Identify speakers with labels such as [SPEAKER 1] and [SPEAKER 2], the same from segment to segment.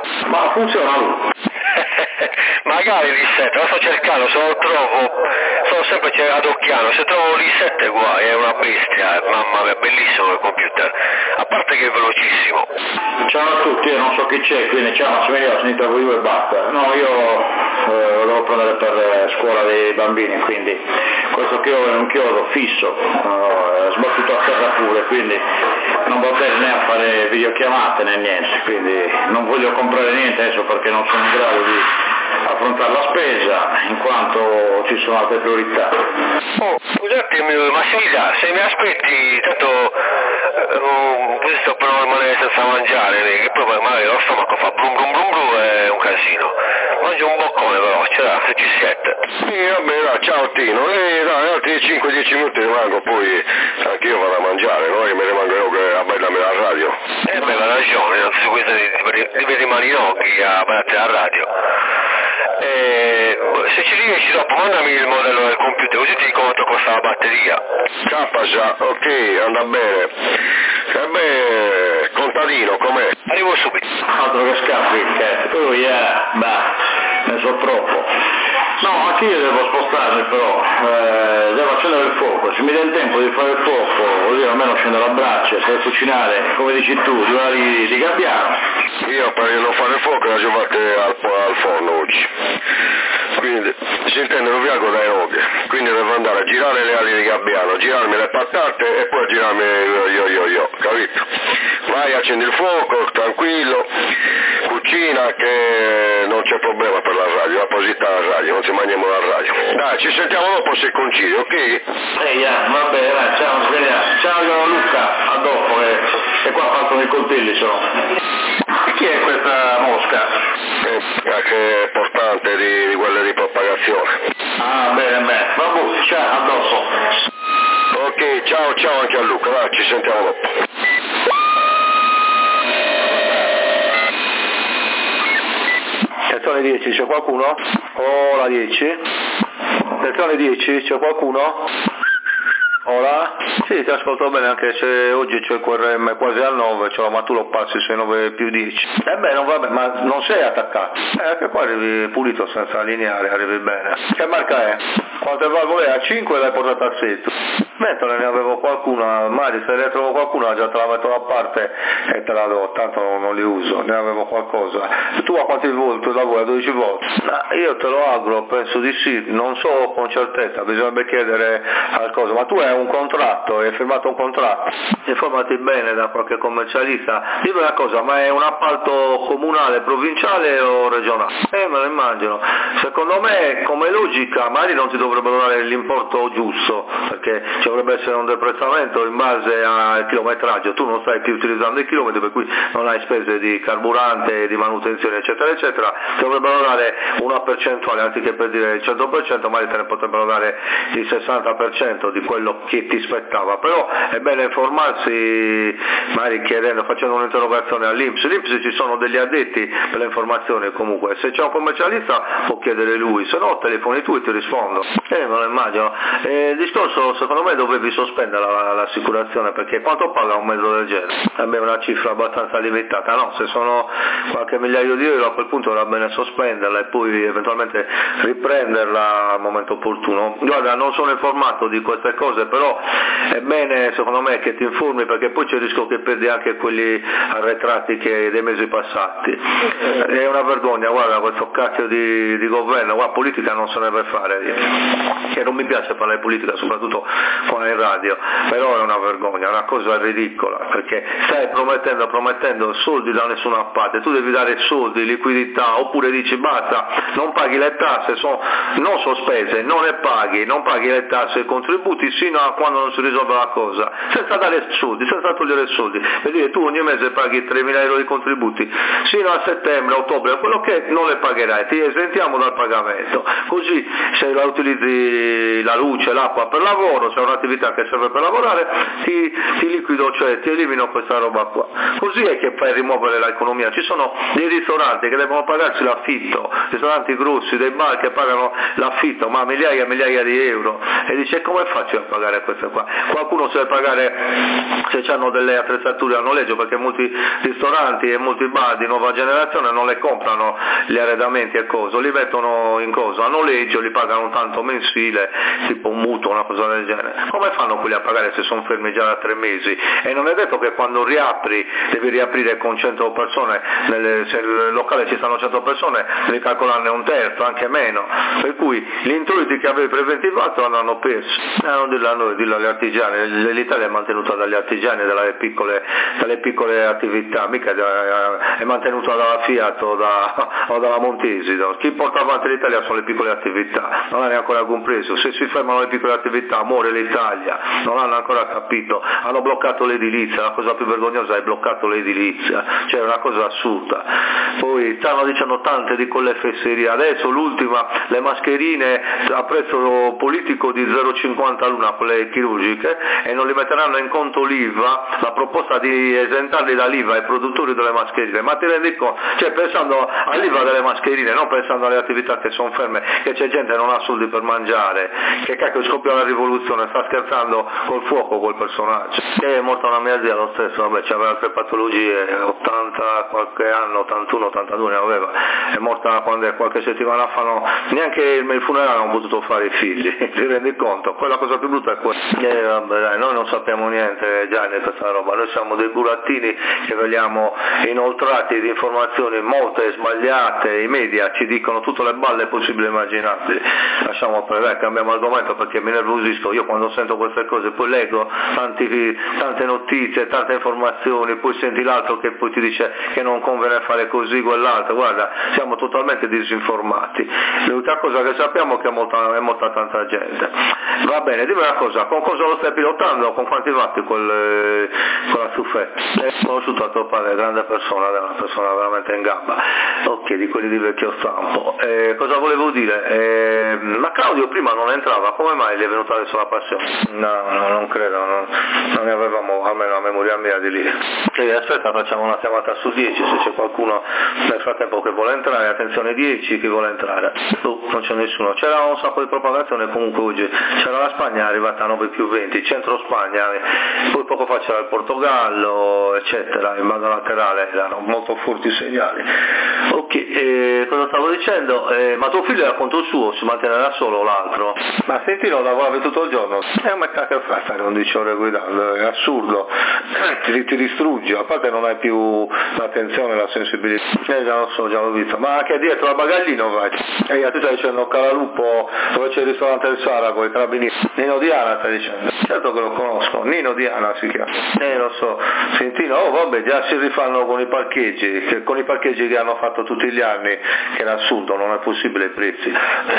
[SPEAKER 1] Ma funziona lui?
[SPEAKER 2] Magari l'I7, lo sto cercando, se lo trovo, sono sempre ad Occhiano, se trovo l'I7 guai, è una bestia, mamma mia, bellissimo il computer, a parte che è velocissimo.
[SPEAKER 1] Ciao a tutti, io non so chi c'è, quindi ciao Massimiliano, ho sentito voi due e basta. No, io devo prendere per scuola dei bambini, quindi questo chiodo è un chiodo fisso, sbattuto a terra pure, quindi non va bene né a fare videochiamate né niente, quindi non voglio comprare niente adesso perché non sono in grado di affrontare la spesa, in quanto ci sono altre priorità.
[SPEAKER 2] Oh, scusate Massimiliano, se mi aspetti, tanto sto per non rimanere senza mangiare, che poi magari lo stomaco fa brum brum brum brum, è un casino. Mangio un boccone però, ce l'ha, se ci siete.
[SPEAKER 3] Sì, vabbè, no, ciao Tino, altri 5-10 minuti rimango, poi anch'io vado a mangiare, no? Che mi rimango io che a ballare la radio.
[SPEAKER 2] Beh, ha ragione, non su questo devi rimanere in occhi a battere la radio. Se ci riesci dopo mandami il modello del computer, così ti dico quanto costa la batteria.
[SPEAKER 3] Già, ok, anda bene. E beh, contadino, com'è?
[SPEAKER 2] Arrivo subito.
[SPEAKER 1] Altro che scappi, ne so troppo. No, anche io devo spostarmi però, devo accendere il fuoco, se mi dà il tempo di fare il fuoco, così almeno scendo la braccia, se devo cucinare, come dici tu, 2 ore di gabbiano.
[SPEAKER 3] Io per non fare il fuoco la giocate al forno oggi, quindi si intende un viaggio dai roghi, quindi devo andare a girare le ali di gabbiano, girarmi le patate e poi girarmi io, capito? Vai, accendi il fuoco, tranquillo, cucina che non c'è problema per la radio, la positività alla radio, non si mangiamo la radio. Dai, ci sentiamo dopo se concili, ok?
[SPEAKER 1] Va bene, ciao, ciao Luca, a dopo, che qua partono i coltelli sono. Chi è questa mosca?
[SPEAKER 3] Che è portante di quelle di propagazione.
[SPEAKER 1] Ah, bene, vabbè, ciao, a dopo.
[SPEAKER 3] Ok, ciao anche a Luca, dai, ci sentiamo dopo.
[SPEAKER 4] Sezione 10, c'è qualcuno? Ora 10. Sezione 10, c'è qualcuno? Ora? Sì, ti ascolto bene anche se oggi c'è il QRM quasi al 9, cioè, ma tu lo passi 6-9 più 10. Beh, non va bene, ma non sei attaccato. Che qua arrivi pulito senza allineare, arrivi bene. Che marca è? Quante valvole è? A 5 l'hai portata a 6. Mentre ne avevo qualcuna, magari se ne trovo qualcuna già te la metto da parte e te la do, tanto non li uso, ne avevo qualcosa. Tu a quanti volt lavori? A 12 volt? Io te lo auguro, penso di sì, non so con certezza, bisognerebbe chiedere al coso, ma tu hai un contratto, hai firmato un contratto? Informati bene da qualche commercialista, dimmi una cosa, ma è un appalto comunale, provinciale o regionale? Me lo immagino, secondo me come logica magari non ti dovrebbero dare l'importo giusto, perché ci dovrebbe essere un deprezzamento in base al chilometraggio, tu non stai più utilizzando i chilometri per cui non hai spese di carburante, di manutenzione eccetera eccetera, ti dovrebbero dare una percentuale anziché per dire il 100%, magari te ne potrebbero dare il 60% di quello che ti spettava, però è bene informarsi magari chiedendo, facendo un'interrogazione all'INPS. L'INPS ci sono degli addetti per le informazioni comunque, se c'è un commercialista può chiedere lui, se no telefoni tu e ti rispondo. Me lo immagino. Il discorso secondo me dovevi sospendere l'assicurazione, perché quanto paga un mezzo del genere? È una cifra abbastanza limitata, no? Se sono qualche migliaio di euro a quel punto era bene sospenderla e poi eventualmente riprenderla al momento opportuno. Guarda, non sono informato di queste cose, però è bene secondo me che ti informi, perché poi c'è il rischio che perdi anche quelli arretrati dei mesi passati. È una vergogna, guarda, questo cacchio di governo, guarda, politica non se ne deve fare, che non mi piace parlare di politica soprattutto qua in radio, però è una vergogna, è una cosa ridicola, perché stai promettendo soldi da nessuna parte, tu devi dare soldi, liquidità, oppure dici basta, non paghi le tasse, non sospese, non paghi le tasse e i contributi sino a quando non si risolve la cosa, senza dare soldi, senza togliere soldi, per dire tu ogni mese paghi 3.000 euro di contributi, sino a settembre, ottobre, quello che non le pagherai, ti esentiamo dal pagamento, così se la utilizzi la luce, l'acqua per lavoro, se è un'attività che serve per lavorare, ti liquido, cioè ti elimino questa roba qua. Così è che fai rimuovere l'economia. Ci sono dei ristoranti che devono pagarsi l'affitto, ristoranti grossi, dei bar che pagano l'affitto, ma migliaia e migliaia di euro, e dice come faccio a pagare queste qua? Qualcuno si deve pagare se hanno delle attrezzature a noleggio, perché molti ristoranti e molti bar di nuova generazione non le comprano gli arredamenti e cose, li mettono in cosa? A noleggio, li pagano tanto mensile, tipo un mutuo, una cosa del genere. Come fanno quelli a pagare se sono fermi già da 3 mesi? E non è detto che quando riapri devi riaprire con 100 persone, se nel locale ci stanno 100 persone devi calcolarne un terzo, anche meno, per cui gli introiti che avevi preventivato andranno persi. Non dirlo a noi, dillo agli artigiani. L'Italia è mantenuta dagli artigiani, dalle piccole attività, mica è mantenuta dalla Fiat o dalla Montesi. Chi porta avanti l'Italia sono le piccole attività, non hanno ancora compreso. Se si fermano le piccole attività muore l'Italia, non hanno ancora capito. Hanno bloccato l'edilizia, la cosa più vergognosa è bloccato l'edilizia, cioè è una cosa assurda. Poi stanno dicendo tante di quelle fesserie, adesso l'ultima, le mascherine a prezzo politico di 0,50 l'una, quelle chirurgiche, e non li metteranno in conto l'IVA, la proposta di esentarli dall'IVA ai produttori delle mascherine. Ma ti rendi conto? Cioè pensando all'IVA delle mascherine, non pensando alle attività che sono ferme, che c'è gente che non ha soldi per mangiare, che cacchio scoppia la rivoluzione, sta scherzando col fuoco quel personaggio, che è morta una mia zia lo stesso, vabbè, c'aveva altre patologie, 80 qualche anno, 81, 82 ne aveva, è morta qualche settimana fa, neanche il funerale hanno potuto fare i figli, ti rendi conto? Quella cosa più brutta è quella. Vabbè, dai, noi non sappiamo niente già di questa roba, noi siamo dei burattini che veniamo inoltrati di informazioni molte sbagliate, i media ci dicono tutte le balle possibili e immaginabili. Lasciamo perdere, cambiamo argomento perché mi nervosisco io quando sento queste cose, poi leggo tante notizie, tante informazioni, poi senti l'altro che poi ti dice che non conviene fare così, quell'altro, guarda, siamo totalmente disinformati. L'unica cosa che sappiamo è che è molta tanta gente. Va bene, dimmi una cosa, con cosa lo stai pilotando? Con quanti vatti quella Suffè? L'hai conosciuto a tuo padre, grande persona, è una persona veramente in gamba, ok, di quelli di vecchio stampo. Cosa volevo dire? Ma Claudio prima non entrava, come mai gli è venuta adesso la passione? No, non credo, non ne avevamo almeno la memoria mia di lì. Aspetta, facciamo una chiamata su 10, se c'è qualcuno nel frattempo che vuole entrare, attenzione 10, chi vuole entrare? Non c'è nessuno, c'era un sacco di propagazione comunque oggi, c'era la Spagna, è arrivata a 9+20, centro Spagna, poi poco fa c'era il Portogallo, eccetera, in banda laterale erano molto forti segnali. Ok, cosa stavo dicendo? Ma tuo figlio era conto suo, si mantenerà solo o l'altro? Ma sentilo, lavoravi tutto il giorno, ma che fai stare 11 ore guidando? È assurdo, ti distruggi, a parte non hai più l'attenzione, la sensibilità. Già lo so, già l'ho visto, ma anche dietro a Bagaglino vai. E tu stai dicendo Calalupo, dove c'è il ristorante del Sara con i carabinieri. Nino Diana stai dicendo? Certo che lo conosco, Nino Diana si chiama. Lo so, Sentino, vabbè, già si rifanno con i parcheggi, con i parcheggi che hanno fatto tutti gli anni, che era assurdo, non è possibile i prezzi.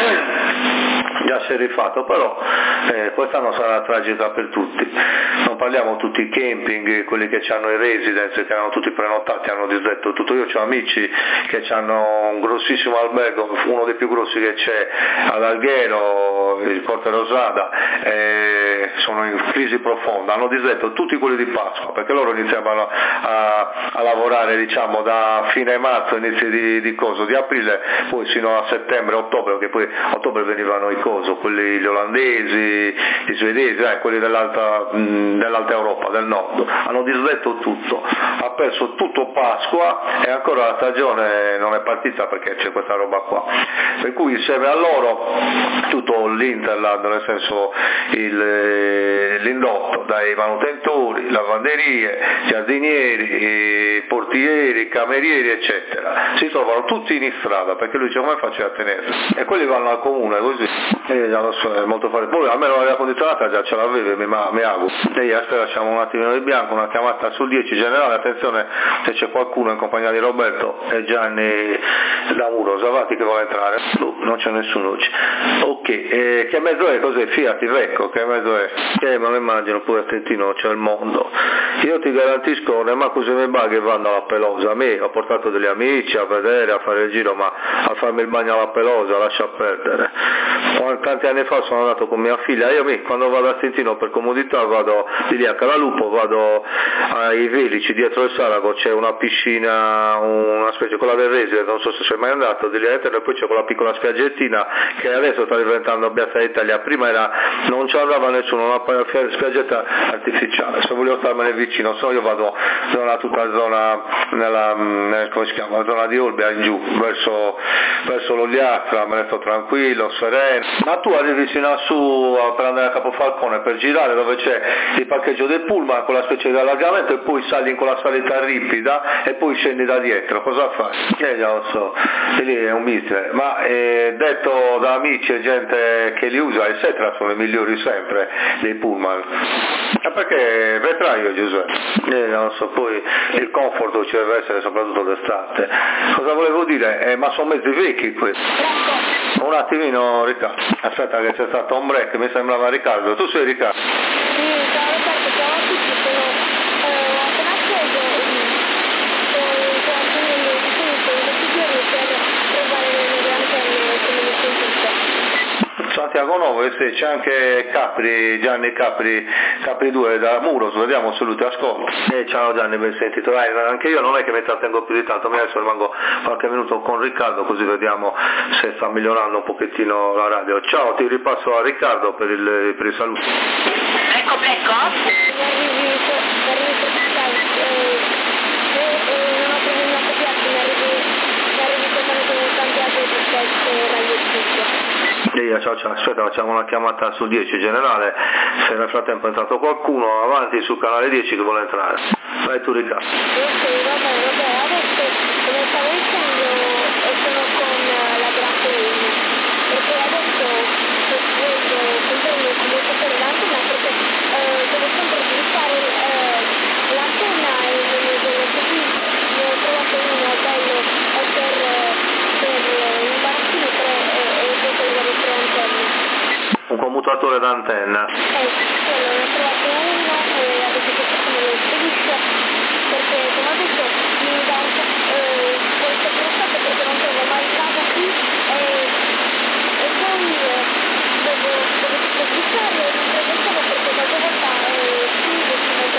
[SPEAKER 4] Già si è rifatto, però quest'anno sarà tragica per tutti. Non parliamo tutti i camping, quelli che hanno i residence, che erano tutti prenotati, hanno disdetto tutto. Io ho amici che hanno un grossissimo albergo, uno dei più grossi che c'è ad Alghero, il Porto Rosada, sono in crisi profonda, hanno disdetto tutti quelli di Pasqua, perché loro iniziavano a lavorare, diciamo, da fine marzo, inizio di aprile, poi sino a settembre, ottobre, perché poi a ottobre venivano i quelli gli olandesi, i svedesi, quelli dell'alta Europa, del nord, hanno disdetto tutto, ha perso tutto Pasqua e ancora la stagione non è partita perché c'è questa roba qua, per cui serve a loro tutto l'Interland, nel senso l'indotto, dai manutentori, lavanderie, giardinieri, portieri, camerieri, eccetera, si trovano tutti in strada perché lui dice come faccio a tenerli, e quelli vanno al comune così. Già lo so, è molto facile. Poi almeno l'aria condizionata già ce l'avevi, mi auguro. E adesso lasciamo un attimino di bianco, una chiamata sul 10 generale, attenzione se c'è qualcuno in compagnia di Roberto e Gianni da Muro Savati che vuole entrare. Non c'è nessuno oggi. Ok, che mezzo è? Cos'è? Fiat Iveco, che mezzo è? Ma lo immagino, pure a Trentino c'è il mondo. Io ti garantisco, non è manco se mi va che vanno alla Pelosa. A me ho portato degli amici a vedere, a fare il giro, ma a farmi il bagno alla Pelosa lascia perdere. tanti anni fa sono andato con mia figlia, io quando vado a Trentino per comodità vado di lì a Calalupo, vado ai Velici, dietro il Sarago c'è una piscina, una specie, quella del Resile, non so se sei mai andato, di lì all'interno, e poi c'è quella piccola spiaggettina che adesso sta diventando Piazza d'Italia, prima non ci andava nessuno, una spiaggetta artificiale, se volevo starmene vicino, io vado tutta zona come si chiama, zona di Olbia in giù, verso l'Ogliastra, me ne sto tranquillo, sereno. Ma tu arrivi fino a su per andare a Capofalcone, per girare dove c'è il parcheggio del pullman con la specie di allargamento, e poi sali in quella salita ripida e poi scendi da dietro, cosa fai? Già lo so, e lì è un mister, ma detto da amici e gente che li usa, i Setra sono i migliori sempre dei pullman. Perché vetraio, Giuseppe? Non so, poi il comfort ci deve essere soprattutto d'estate. Cosa volevo dire? Ma sono mezzi vecchi questi. Un attimino, Riccardo. Aspetta che c'è stato un break, mi sembrava Riccardo. Tu sei Riccardo?
[SPEAKER 5] Sì, ciao Roberto, ciao a tutti, sono appena acceso in questi giorni per provare le nuove antenne come le sentite.
[SPEAKER 4] Santiago Novo, e se c'è anche Capri, Gianni Capri 2 da Muros, vediamo se lui ti ascolta. Ciao Gianni, ben sentito. Anche io non è che mi trattengo più di tanto, mi adesso rimango qualche minuto con Riccardo così vediamo se sta migliorando un pochettino la radio. Ciao, ti ripasso a Riccardo per il saluto.
[SPEAKER 5] Ecco.
[SPEAKER 4] Ciao, aspetta, facciamo una chiamata su 10 generale, se nel frattempo è entrato qualcuno avanti su canale 10 che vuole entrare. Vai tu Riccardo.
[SPEAKER 5] Vabbè, adesso come stavo dicendo sono con la grande Eni, perché adesso voglio comprare un commutatore l'antenna perché devo sempre utilizzare l'antenna e così ne ho trovato uno bello per un barattino e poi collegare 3 antenne.
[SPEAKER 4] Un commutatore d'antenna.
[SPEAKER 5] Quello ne ho trovato uno e adesso questo me lo spedisce perché come ho detto mi dà questo progetto perché non trovo mai casa qui e poi devo spedicare non prevedevo perché qualche volta qui si mette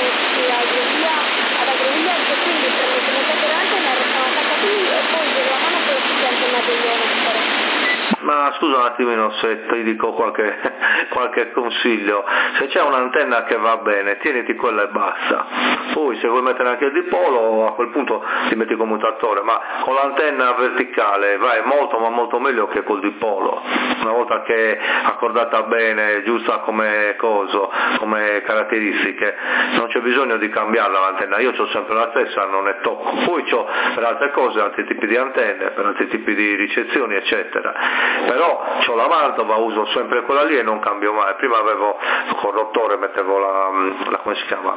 [SPEAKER 5] ad agrovillaggio, quindi prendo il commutatore d'antenna, restano attaccati lì e poi vedo la mano che si antenna dell'Ionexter.
[SPEAKER 4] Ma scusa un attimino se ti dico qualche consiglio, se c'è un'antenna che va bene tieniti quella e basta, poi se vuoi mettere anche il dipolo a quel punto ti metti il commutatore, ma con l'antenna verticale vai molto ma molto meglio che col dipolo, una volta che è accordata bene, giusta come caratteristiche, non c'è bisogno di cambiarla l'antenna, io ho sempre la stessa, non ne tocco, poi ho per altre cose altri tipi di antenne, per altri tipi di ricezioni eccetera. Però ho la Mantova, uso sempre quella lì e non cambio mai. Prima avevo col rotore, mettevo la come si chiama,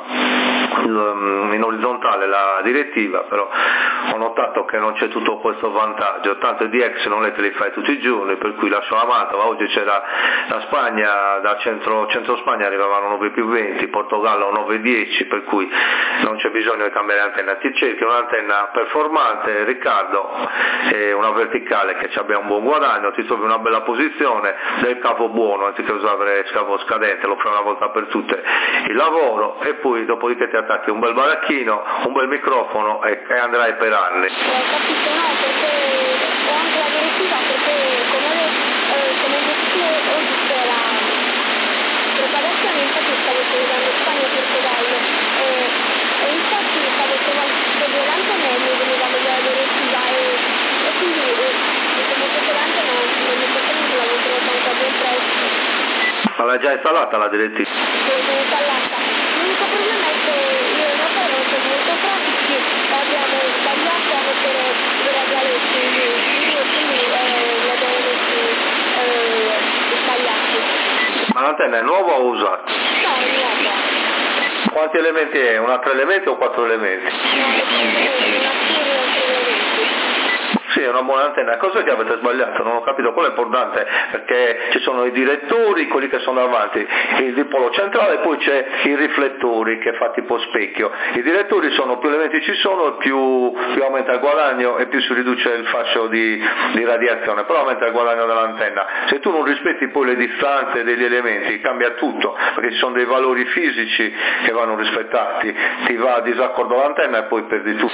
[SPEAKER 4] in orizzontale la direttiva, però ho notato che non c'è tutto questo vantaggio, tanto i DX non è che li fai tutti i giorni, per cui lascio la Mantova. Oggi c'era la Spagna, da centro Spagna arrivavano 9+20, Portogallo 9+10, per cui non c'è bisogno di cambiare antenna, ti cerchi un'antenna performante, Riccardo, e una verticale che ci abbia un buon guadagno, ti trovi una bella posizione, del cavo buono anziché usare il cavo scadente, lo fai una volta per tutte il lavoro e poi dopodiché ti attacchi un bel baracchino, un bel microfono e andrai per anni.
[SPEAKER 5] Capito, no, perché ho anche la direttiva perché come detto oggi c'è la propagazione, infatti stavo collegando Spagna e Portogallo e infatti stavo trovando l'antenna e mi veniva meglio la direttiva e quindi come se l'antenna non mi potendo l'avevo trovata anche a buon prezzo.
[SPEAKER 4] Ma l'hai già installata la direttiva?
[SPEAKER 5] Sì, l'ho installata. L'unico problema è che io e mio padre non siamo molto pratici, abbiamo sbagliato a mettere i radialetti e quindi li abbiamo messi sbagliati.
[SPEAKER 4] Ma l'antenna è nuova o usata?
[SPEAKER 5] No, è nuova.
[SPEAKER 4] Quanti elementi è? Un 3 elementi o 4 elementi?
[SPEAKER 5] No, è una serie di elementi.
[SPEAKER 4] Sì, è una buona antenna. Cosa che avete sbagliato? Non ho capito, quello è importante, perché ci sono i direttori, quelli che sono davanti, il dipolo centrale, poi c'è i riflettori che fa tipo specchio. I direttori sono più elementi ci sono, più aumenta il guadagno e più si riduce il fascio di radiazione, però aumenta il guadagno dell'antenna. Se tu non rispetti poi le distanze degli elementi cambia tutto, perché ci sono dei valori fisici che vanno rispettati, ti va a disaccordo l'antenna e poi perdi tutto.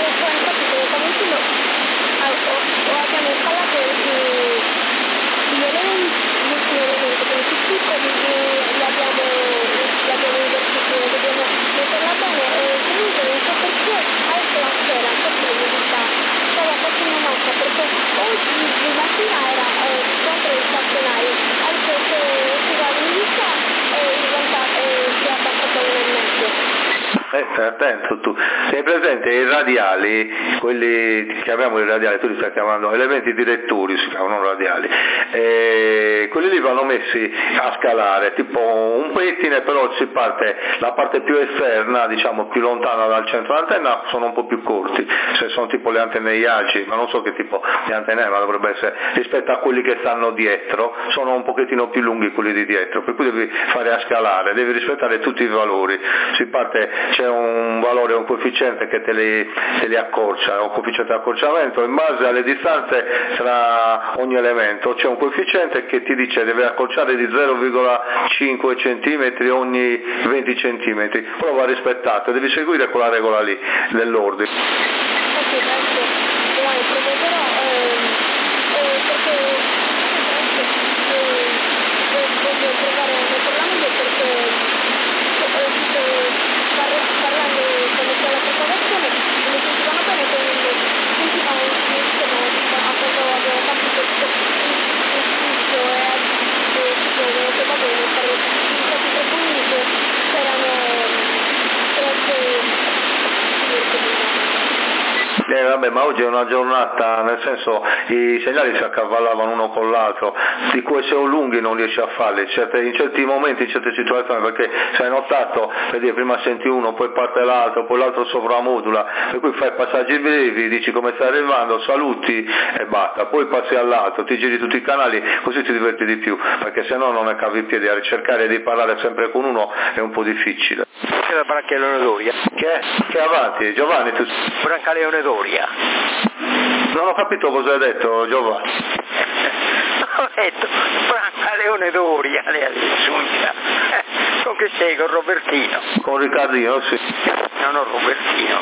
[SPEAKER 5] Abbiamo installato gli elementi piccoli, li abbiamo invertiti, dobbiamo metterla bene, e comunque non so perché adesso la sera, forse l'umidità stava facendo massa, perché oggi di mattina era contro il stazionario, adesso si va l'umidità e diventa si è abbassato all'1,5.
[SPEAKER 4] Attento tu, sei presente i radiali, quelli chiamiamo i radiali, tu li stai chiamando elementi direttori, si chiamano radiali, quelli lì vanno messi a scalare, tipo un pettine, però si parte, la parte più esterna, diciamo più lontana dal centro dell'antenna, sono un po' più corti, se sono tipo le antenne IACI, ma non so che tipo di antenne è, ma dovrebbe essere, rispetto a quelli che stanno dietro, sono un pochettino più lunghi quelli di dietro, per cui devi fare a scalare, devi rispettare tutti i valori, si parte, c'è un valore, un coefficiente che te li accorcia, un coefficiente di accorciamento, in base alle distanze tra ogni elemento c'è un coefficiente che ti dice deve accorciare di 0,5 cm ogni 20 cm, però va rispettato, devi seguire quella regola lì dell'ordine.
[SPEAKER 5] Ok, grazie, domani provvederò perché voglio provare a metterla meglio, perché parlando quando c'è la propagazione mi sentivano bene, sentivano a quando avevo fatto questo ufficio e tipo che va bene fare stati troppo lunghi che c'erano troppe
[SPEAKER 4] Vabbè, ma oggi è una giornata, nel senso i segnali si accavallavano uno con l'altro, di cui se o lunghi non riesci a farli, in certi momenti, in certe situazioni, perché se hai notato, vedi, prima senti uno, poi parte l'altro, poi l'altro sovramodula, per cui fai passaggi brevi, dici come stai arrivando, saluti e basta, poi passi all'altro, ti giri tutti i canali, così ti diverti di più, perché se no non ne cavi in piedi, a cercare di parlare sempre con uno è un po' difficile.
[SPEAKER 6] C'è la Brancaleone Doria.
[SPEAKER 4] Che avanti, Giovanni, tu...
[SPEAKER 6] Brancaleone Doria.
[SPEAKER 4] Non ho capito cosa hai detto, Giovanni.
[SPEAKER 6] Ho detto Brancaleone Doria, lei ha detto. Con che sei, con Robertino?
[SPEAKER 4] Con Riccardino, sì.
[SPEAKER 6] No, non Robertino.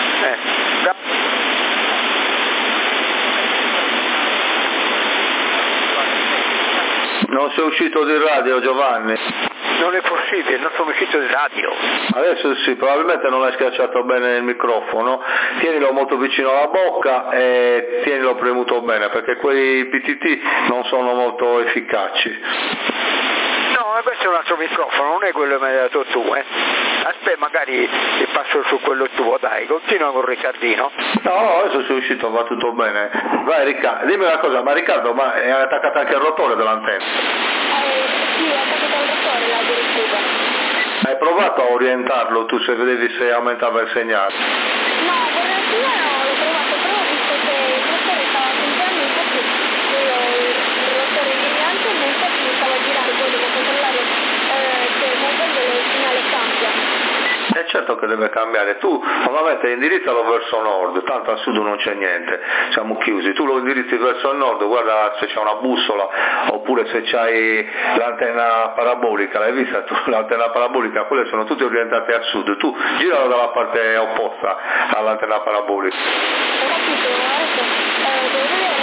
[SPEAKER 4] Non sei uscito di radio, Giovanni?
[SPEAKER 6] Non è possibile, non sono uscito di radio.
[SPEAKER 4] Adesso sì, probabilmente non hai schiacciato bene il microfono, tienilo molto vicino alla bocca e tienilo premuto bene, perché quei PTT non sono molto efficaci.
[SPEAKER 6] No, questo è un altro microfono, non è quello che mi hai dato tu, Aspetta, magari ti passo su quello tuo, dai, continua con Riccardino.
[SPEAKER 4] No, adesso sei uscito, va tutto bene. Vai Riccardo, dimmi una cosa, ma Riccardo, ma è attaccato anche il rotore dell'antenna?
[SPEAKER 5] sì, è attaccato al rotore la direttiva.
[SPEAKER 4] Hai provato a orientarlo tu, se vedevi se aumentava il segnale?
[SPEAKER 5] No, per no, l'ho provato, però ho visto che il rotore stava funzionando, infatti il rotore immigrante infatti mi stava girando, poi devo controllare che muovendo il segnale cambia.
[SPEAKER 4] È certo che deve cambiare, tu normalmente indirizzalo verso nord, tanto a sud non c'è niente, siamo chiusi, tu lo indirizzi verso il nord, guarda se c'è una bussola oppure se c'hai l'antenna parabolica, l'hai vista tu, l'antenna parabolica, quelle sono tutte orientate a sud, tu giralo dalla parte opposta all'antenna parabolica.
[SPEAKER 5] Ho capito, adesso devo vedere,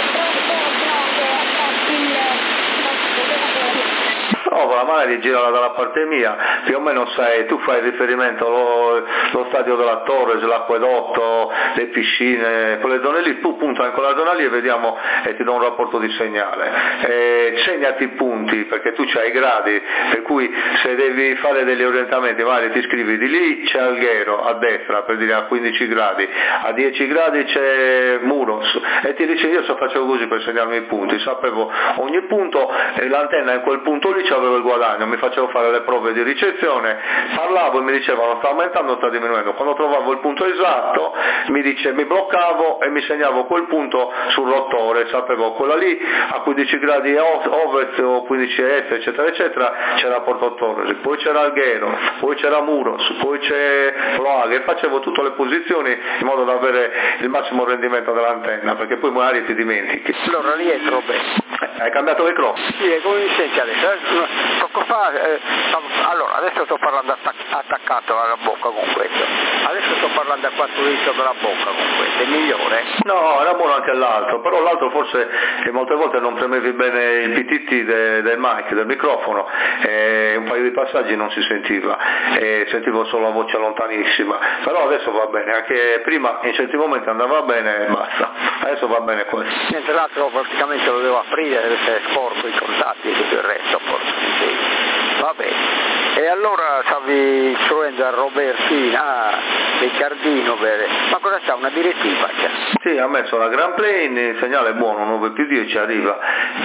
[SPEAKER 4] No, magari girala dalla parte mia, più o meno sai, tu fai riferimento lo stadio della Torres, l'acquedotto, le piscine, quelle zone lì, tu punta in quella zona lì e vediamo e ti do un rapporto di segnale. Segnati i punti, perché tu c'hai i gradi, per cui se devi fare degli orientamenti, magari ti scrivi di lì c'è Alghero a destra, per dire a 15 gradi, a 10 gradi c'è Muros, e ti dice io facevo così per segnarmi i punti, sapevo ogni punto e l'antenna in quel punto lì c'è avevo il guadagno, mi facevo fare le prove di ricezione, parlavo e mi dicevano sta aumentando o sta diminuendo, quando trovavo il punto esatto mi bloccavo e mi segnavo quel punto sul rotore, sapevo quella lì a 15 gradi ovest o 15 est eccetera eccetera c'era Porto Torres, poi c'era Alghero, poi c'era Muros, poi c'è Loaghe, e facevo tutte le posizioni in modo da avere il massimo rendimento dell'antenna, perché poi magari ti dimentichi.
[SPEAKER 6] Allora rientro bene.
[SPEAKER 4] Hai cambiato le cross?
[SPEAKER 6] Sì, come mi senti adesso? Poco fa, allora adesso sto parlando attaccato alla bocca con questo, adesso sto parlando a 4 dito della bocca con questo, è migliore?
[SPEAKER 4] No, era buono anche l'altro, però l'altro forse molte volte non premevi bene il PTT del mic, del microfono, e un paio di passaggi non si sentiva, e sentivo solo la voce lontanissima, però adesso va bene, anche prima in certi momenti andava bene e basta, adesso va bene questo.
[SPEAKER 6] Mentre l'altro praticamente lo devo aprire, deve essere sporco i contatti e tutto il resto, forse, sì. Va bene. E allora stavi istruendo a Robertina, Riccardino, ma cosa c'ha, una direttiva?
[SPEAKER 4] Sì, ha messo la Grand Plane, il segnale è buono, 9+10 arriva,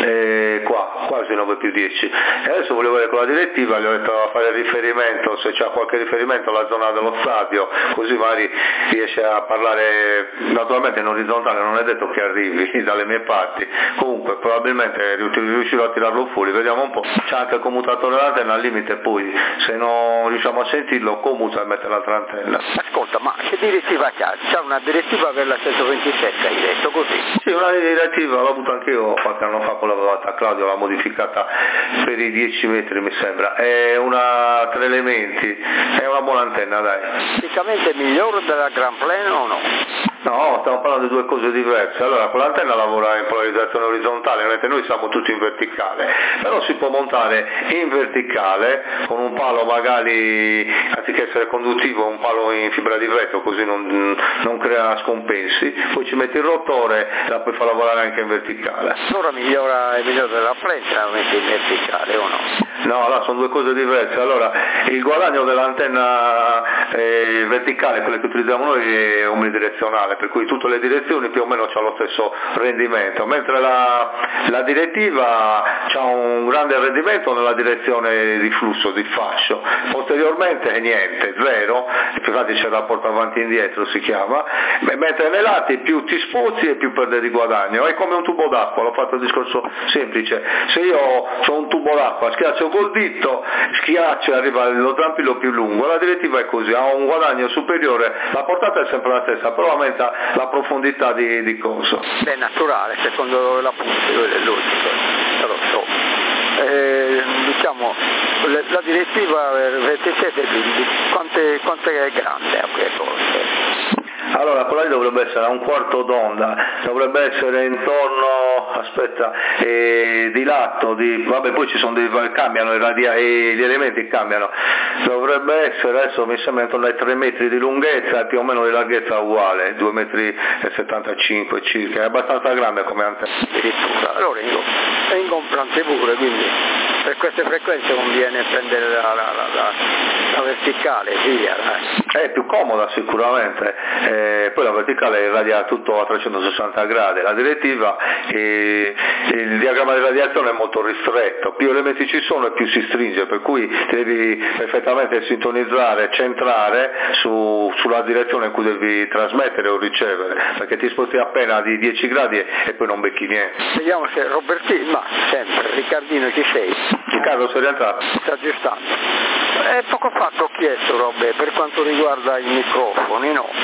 [SPEAKER 4] qua, quasi 9+10. E adesso volevo vedere con la direttiva, gli ho detto a fare riferimento, se c'è qualche riferimento alla zona dello stadio, così magari riesce a parlare, naturalmente in orizzontale, non è detto che arrivi dalle mie parti, comunque probabilmente riuscirò a tirarlo fuori, vediamo un po'. C'è anche il commutatore dell'antenna al limite, poi se non riusciamo a sentirlo commuta e mette l'altra antenna.
[SPEAKER 6] Ascolta, ma che direttiva c'ha? C'ha una direttiva per la 127, hai detto così?
[SPEAKER 4] Sì, una direttiva l'ho avuta anch'io qualche anno fa, quella aveva fatta Claudio, l'ha modificata per i 10 metri mi sembra, è una 3 elementi, è una buona antenna dai.
[SPEAKER 6] Praticamente migliore della Grand Plane o no?
[SPEAKER 4] No, stiamo parlando di due cose diverse. Allora, quell'antenna lavora in polarizzazione orizzontale, mentre noi siamo tutti in verticale, però si può montare in verticale con un palo magari, anziché essere conduttivo, un palo in fibra di vetro, così non crea scompensi, poi ci metti il rotore e la puoi far lavorare anche in verticale.
[SPEAKER 6] Allora è migliore della Plane se la metti in verticale o no?
[SPEAKER 4] No, là sono due cose diverse. Allora, il guadagno dell'antenna verticale, quella che utilizziamo noi, è omnidirezionale, per cui tutte le direzioni più o meno hanno lo stesso rendimento, mentre la direttiva ha un grande rendimento nella direzione di flusso, di fascio, posteriormente niente, zero, infatti c'è il rapporto avanti e indietro si chiama, mentre nei lati più ti sposti e più perdi di guadagno, è come un tubo d'acqua, l'ho fatto il discorso semplice, se io ho un tubo d'acqua, schiaccio col dito, schiaccio e arriva lo zampillo più lungo, la direttiva è così, ha un guadagno superiore, la portata è sempre la stessa, però aumenta la profondità di coso.
[SPEAKER 6] È naturale, secondo la funzione è logico, lo so. Diciamo, la direttiva 27 quindi, quanto è grande a che cosa?
[SPEAKER 4] Allora, quella lì dovrebbe essere a un quarto d'onda, dovrebbe essere intorno, di lato, vabbè poi ci sono cambiano gli elementi cambiano, dovrebbe essere adesso mi sembra intorno ai 3 metri di lunghezza e più o meno di larghezza uguale, 2,75 m circa, è abbastanza grande come antenna.
[SPEAKER 6] Allora è ingombrante pure, quindi per queste frequenze conviene prendere la verticale, via.
[SPEAKER 4] È più comoda sicuramente, poi la verticale irradia tutto a 360 gradi, la direttiva, il diagramma di radiazione è molto ristretto, più elementi ci sono e più si stringe, per cui ti devi perfettamente sintonizzare, centrare sulla direzione in cui devi trasmettere o ricevere, perché ti sposti appena di 10 gradi e poi non becchi niente.
[SPEAKER 6] Vediamo se Robertino, ma sempre, Riccardino ci sei?
[SPEAKER 4] Riccardo sei rientrato?
[SPEAKER 6] Sta aggiustando. Poco fa ho chiesto robe per quanto riguarda i microfoni, no?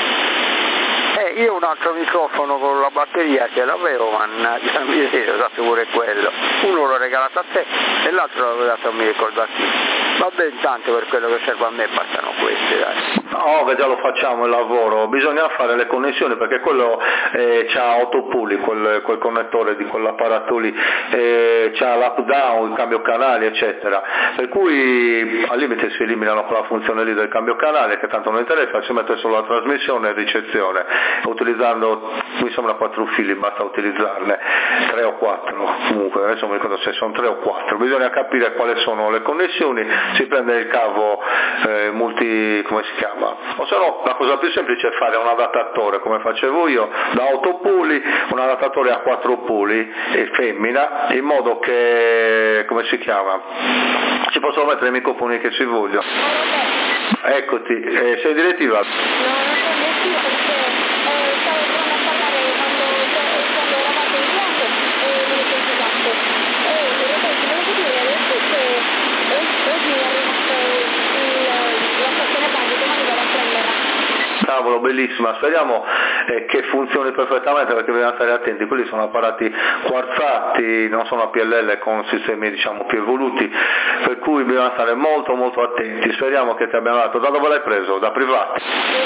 [SPEAKER 6] Io un altro microfono con la batteria ce l'avevo, mannaggia, ho dato pure quello. Uno l'ho regalato a te e l'altro l'ho dato a mi ricordo a chi. Va bene, tanto per quello che serve a me bastano questi, dai.
[SPEAKER 4] No, che già lo facciamo il lavoro, bisogna fare le connessioni perché quello c'ha 8 puli, quel connettore di quell'apparato lì, c'ha l'up down, il cambio canali eccetera, per cui al limite si eliminano quella funzione lì del cambio canale che tanto non interessa, si mette solo la trasmissione e ricezione, utilizzando mi sembra 4 fili, basta utilizzarne 3 o 4, comunque adesso non mi ricordo se sono 3 o 4, bisogna capire quali sono le connessioni, si prende il cavo come si chiama? O se no la cosa più semplice è fare un adattatore come facevo io da 8 puli, un adattatore a 4 puli e femmina, in modo che come si chiama? Ci possono mettere i microfoni che ci vogliono. Eccoti, sei direttiva?
[SPEAKER 5] No, non sono direttiva perché stavo provando a parlare quando eravate in classe e me ne sono scusato. Ragazzi, volevo dire che oggi è arrivato la stazione base, domani vado a prenderla.
[SPEAKER 4] Cavolo, bellissima, speriamo che funzioni perfettamente perché bisogna stare attenti, quelli sono apparati quarzati, non sono APLL con sistemi diciamo più evoluti, per cui bisogna stare molto molto attenti, speriamo che ti abbiano dato, da dove l'hai preso? Da privati?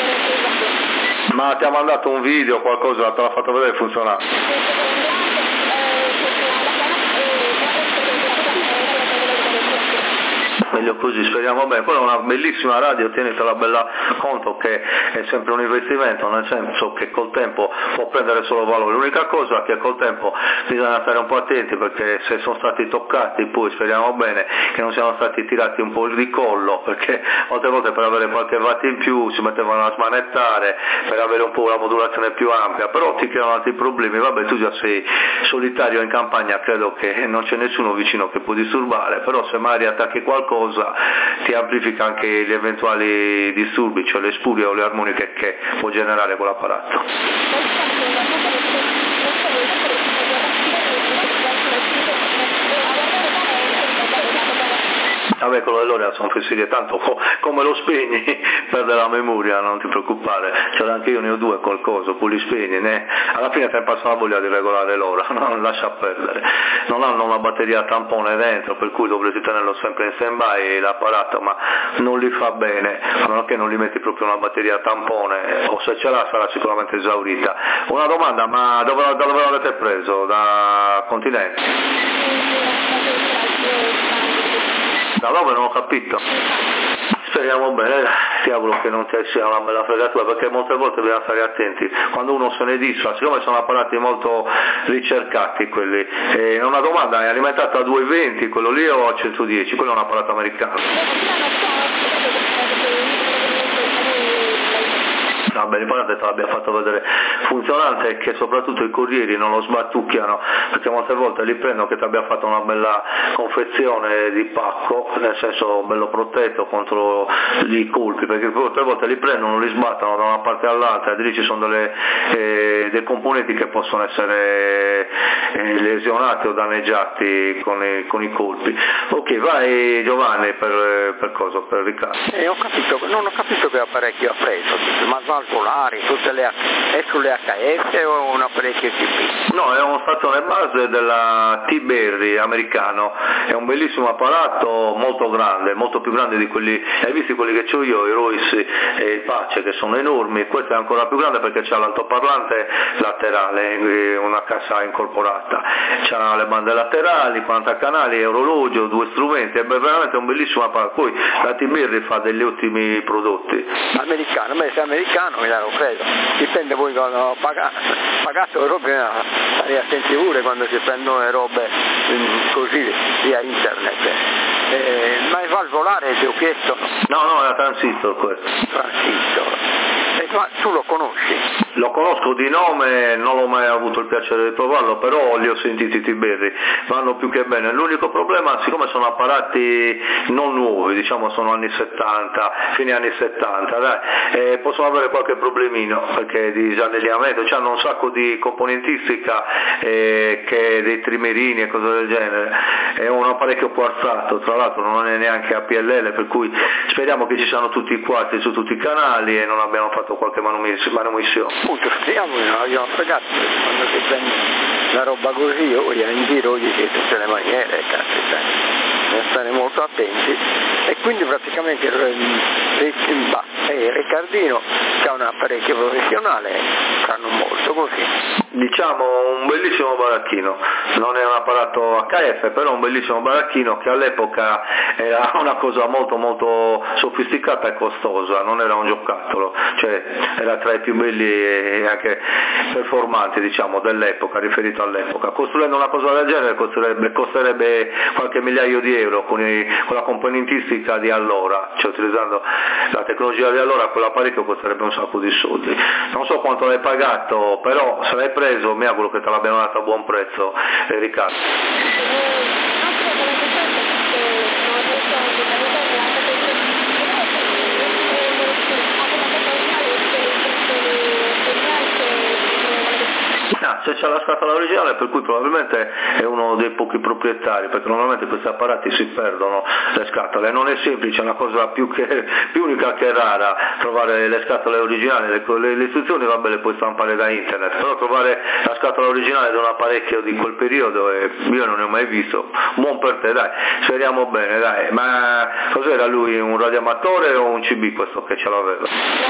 [SPEAKER 4] Ma ti ha mandato un video o qualcosa, te l'ha fatto vedere funzionare? Meglio così, speriamo bene. Poi è una bellissima radio, tienitela bella conto che è sempre un investimento, nel senso che col tempo può prendere solo valore. L'unica cosa è che col tempo bisogna stare un po' attenti perché se sono stati toccati poi speriamo bene che non siano stati tirati un po' di collo, perché molte volte per avere qualche watt in più si mettevano a smanettare per avere un po' una modulazione più ampia, però ti creano altri problemi. Vabbè, tu già sei solitario in campagna, credo che non c'è nessuno vicino che può disturbare, però se magari attacchi qualcosa ti amplifica anche gli eventuali disturbi, cioè le spurie o le armoniche che può generare quell'apparato. Vabbè, quello dell'ora sono fesserie, tanto come lo spegni perde la memoria, non ti preoccupare, c'era anche io, ne ho due qualcosa, poi li spegni, alla fine ti passa la voglia di regolare l'ora, non lascia perdere, non hanno una batteria a tampone dentro, per cui dovresti tenerlo sempre in stand-by l'apparato, ma non li fa bene, non è che non li metti proprio una batteria a tampone, o se ce l'ha sarà sicuramente esaurita. Una domanda, ma da dove l'avete preso? Da Continente? Da dove non ho capito? Speriamo bene, ti auguro che non ti sia una bella fregatura, perché molte volte bisogna stare attenti, quando uno se ne disfa, siccome sono apparati molto ricercati quelli, una domanda, è alimentato a 220 quello lì o a 110? Quello è un apparato americano? Vabbè, l'importante è che te l'abbia fatto vedere funzionante e che soprattutto i corrieri non lo sbattucchiano, perché molte volte li prendono che ti abbia fatto una bella confezione di pacco, nel senso bello protetto contro i colpi, perché molte volte li prendono, li sbattono da una parte all'altra e lì ci sono dei componenti che possono essere lesionati o danneggiati con i colpi. Ok, vai Giovanni per cosa? Per Riccardo.
[SPEAKER 6] Non ho capito che apparecchio ha preso, ma valvolari, è sulle HF o un apparecchio TB?
[SPEAKER 4] No, è una stazione base della T-Berry americano, è un bellissimo apparato molto grande, molto più grande di quelli, hai visto quelli che ho io, i Royce e il Pace, che sono enormi, questo è ancora più grande perché c'ha l'altoparlante laterale, una cassa incorporata, c'ha le bande laterali, 40 canali, orologio, 2 strumenti, è veramente un bellissimo apparato. Poi la T-Berry fa degli ottimi prodotti.
[SPEAKER 6] Americano, se è americano me l'hanno preso, dipende voi quando pagato le robe, stare attenti pure quando si prendono le robe così via internet. Ma il valvolare ti ho chiesto?
[SPEAKER 4] No, è una transistor questo.
[SPEAKER 6] Transistor. Ma tu lo conosci?
[SPEAKER 4] Lo conosco di nome, non ho mai avuto il piacere di provarlo, però li ho sentiti T-Berry, vanno più che bene. L'unico problema, siccome sono apparati non nuovi, diciamo sono anni 70, fine anni 70, possono avere qualche problemino, perché di disallineamento, hanno un sacco di componentistica, che dei trimerini e cose del genere, è un apparecchio quarzato, tra l'altro non è neanche APLL, per cui speriamo che ci siano tutti i quarti su tutti i canali e non abbiano fatto qualche manomissione.
[SPEAKER 6] Appunto, speriamo che non abbiamo fregato, quando si prende una roba così, ora in giro gli si tutte le maniere, bisogna stare molto attenti, e quindi praticamente Riccardino che ha un apparecchio professionale, sanno molto così.
[SPEAKER 4] Diciamo un bellissimo baracchino, non è un apparato HF, però un bellissimo baracchino che all'epoca era una cosa molto molto sofisticata e costosa, non era un giocattolo, cioè era tra i più belli e anche performanti, diciamo, dell'epoca, riferito all'epoca. Costruendo una cosa del genere costerebbe qualche migliaio di euro con la componentistica di allora, cioè utilizzando la tecnologia di allora, quell'apparecchio costerebbe un sacco di soldi. Non so quanto l'hai pagato, però se l'hai preso mi auguro che te l'abbiano dato a buon prezzo, Riccardo. se c'è la scatola originale, per cui probabilmente è uno dei pochi proprietari, perché normalmente questi apparati si perdono le scatole, non è semplice, è una cosa più unica che rara trovare le scatole originali, le istruzioni vabbè le puoi stampare da internet, però trovare la scatola originale di un apparecchio di quel periodo io non ne ho mai visto. Buon per te, dai, speriamo bene, dai. Ma cos'era lui, un radioamatore o un CB questo che ce l'aveva?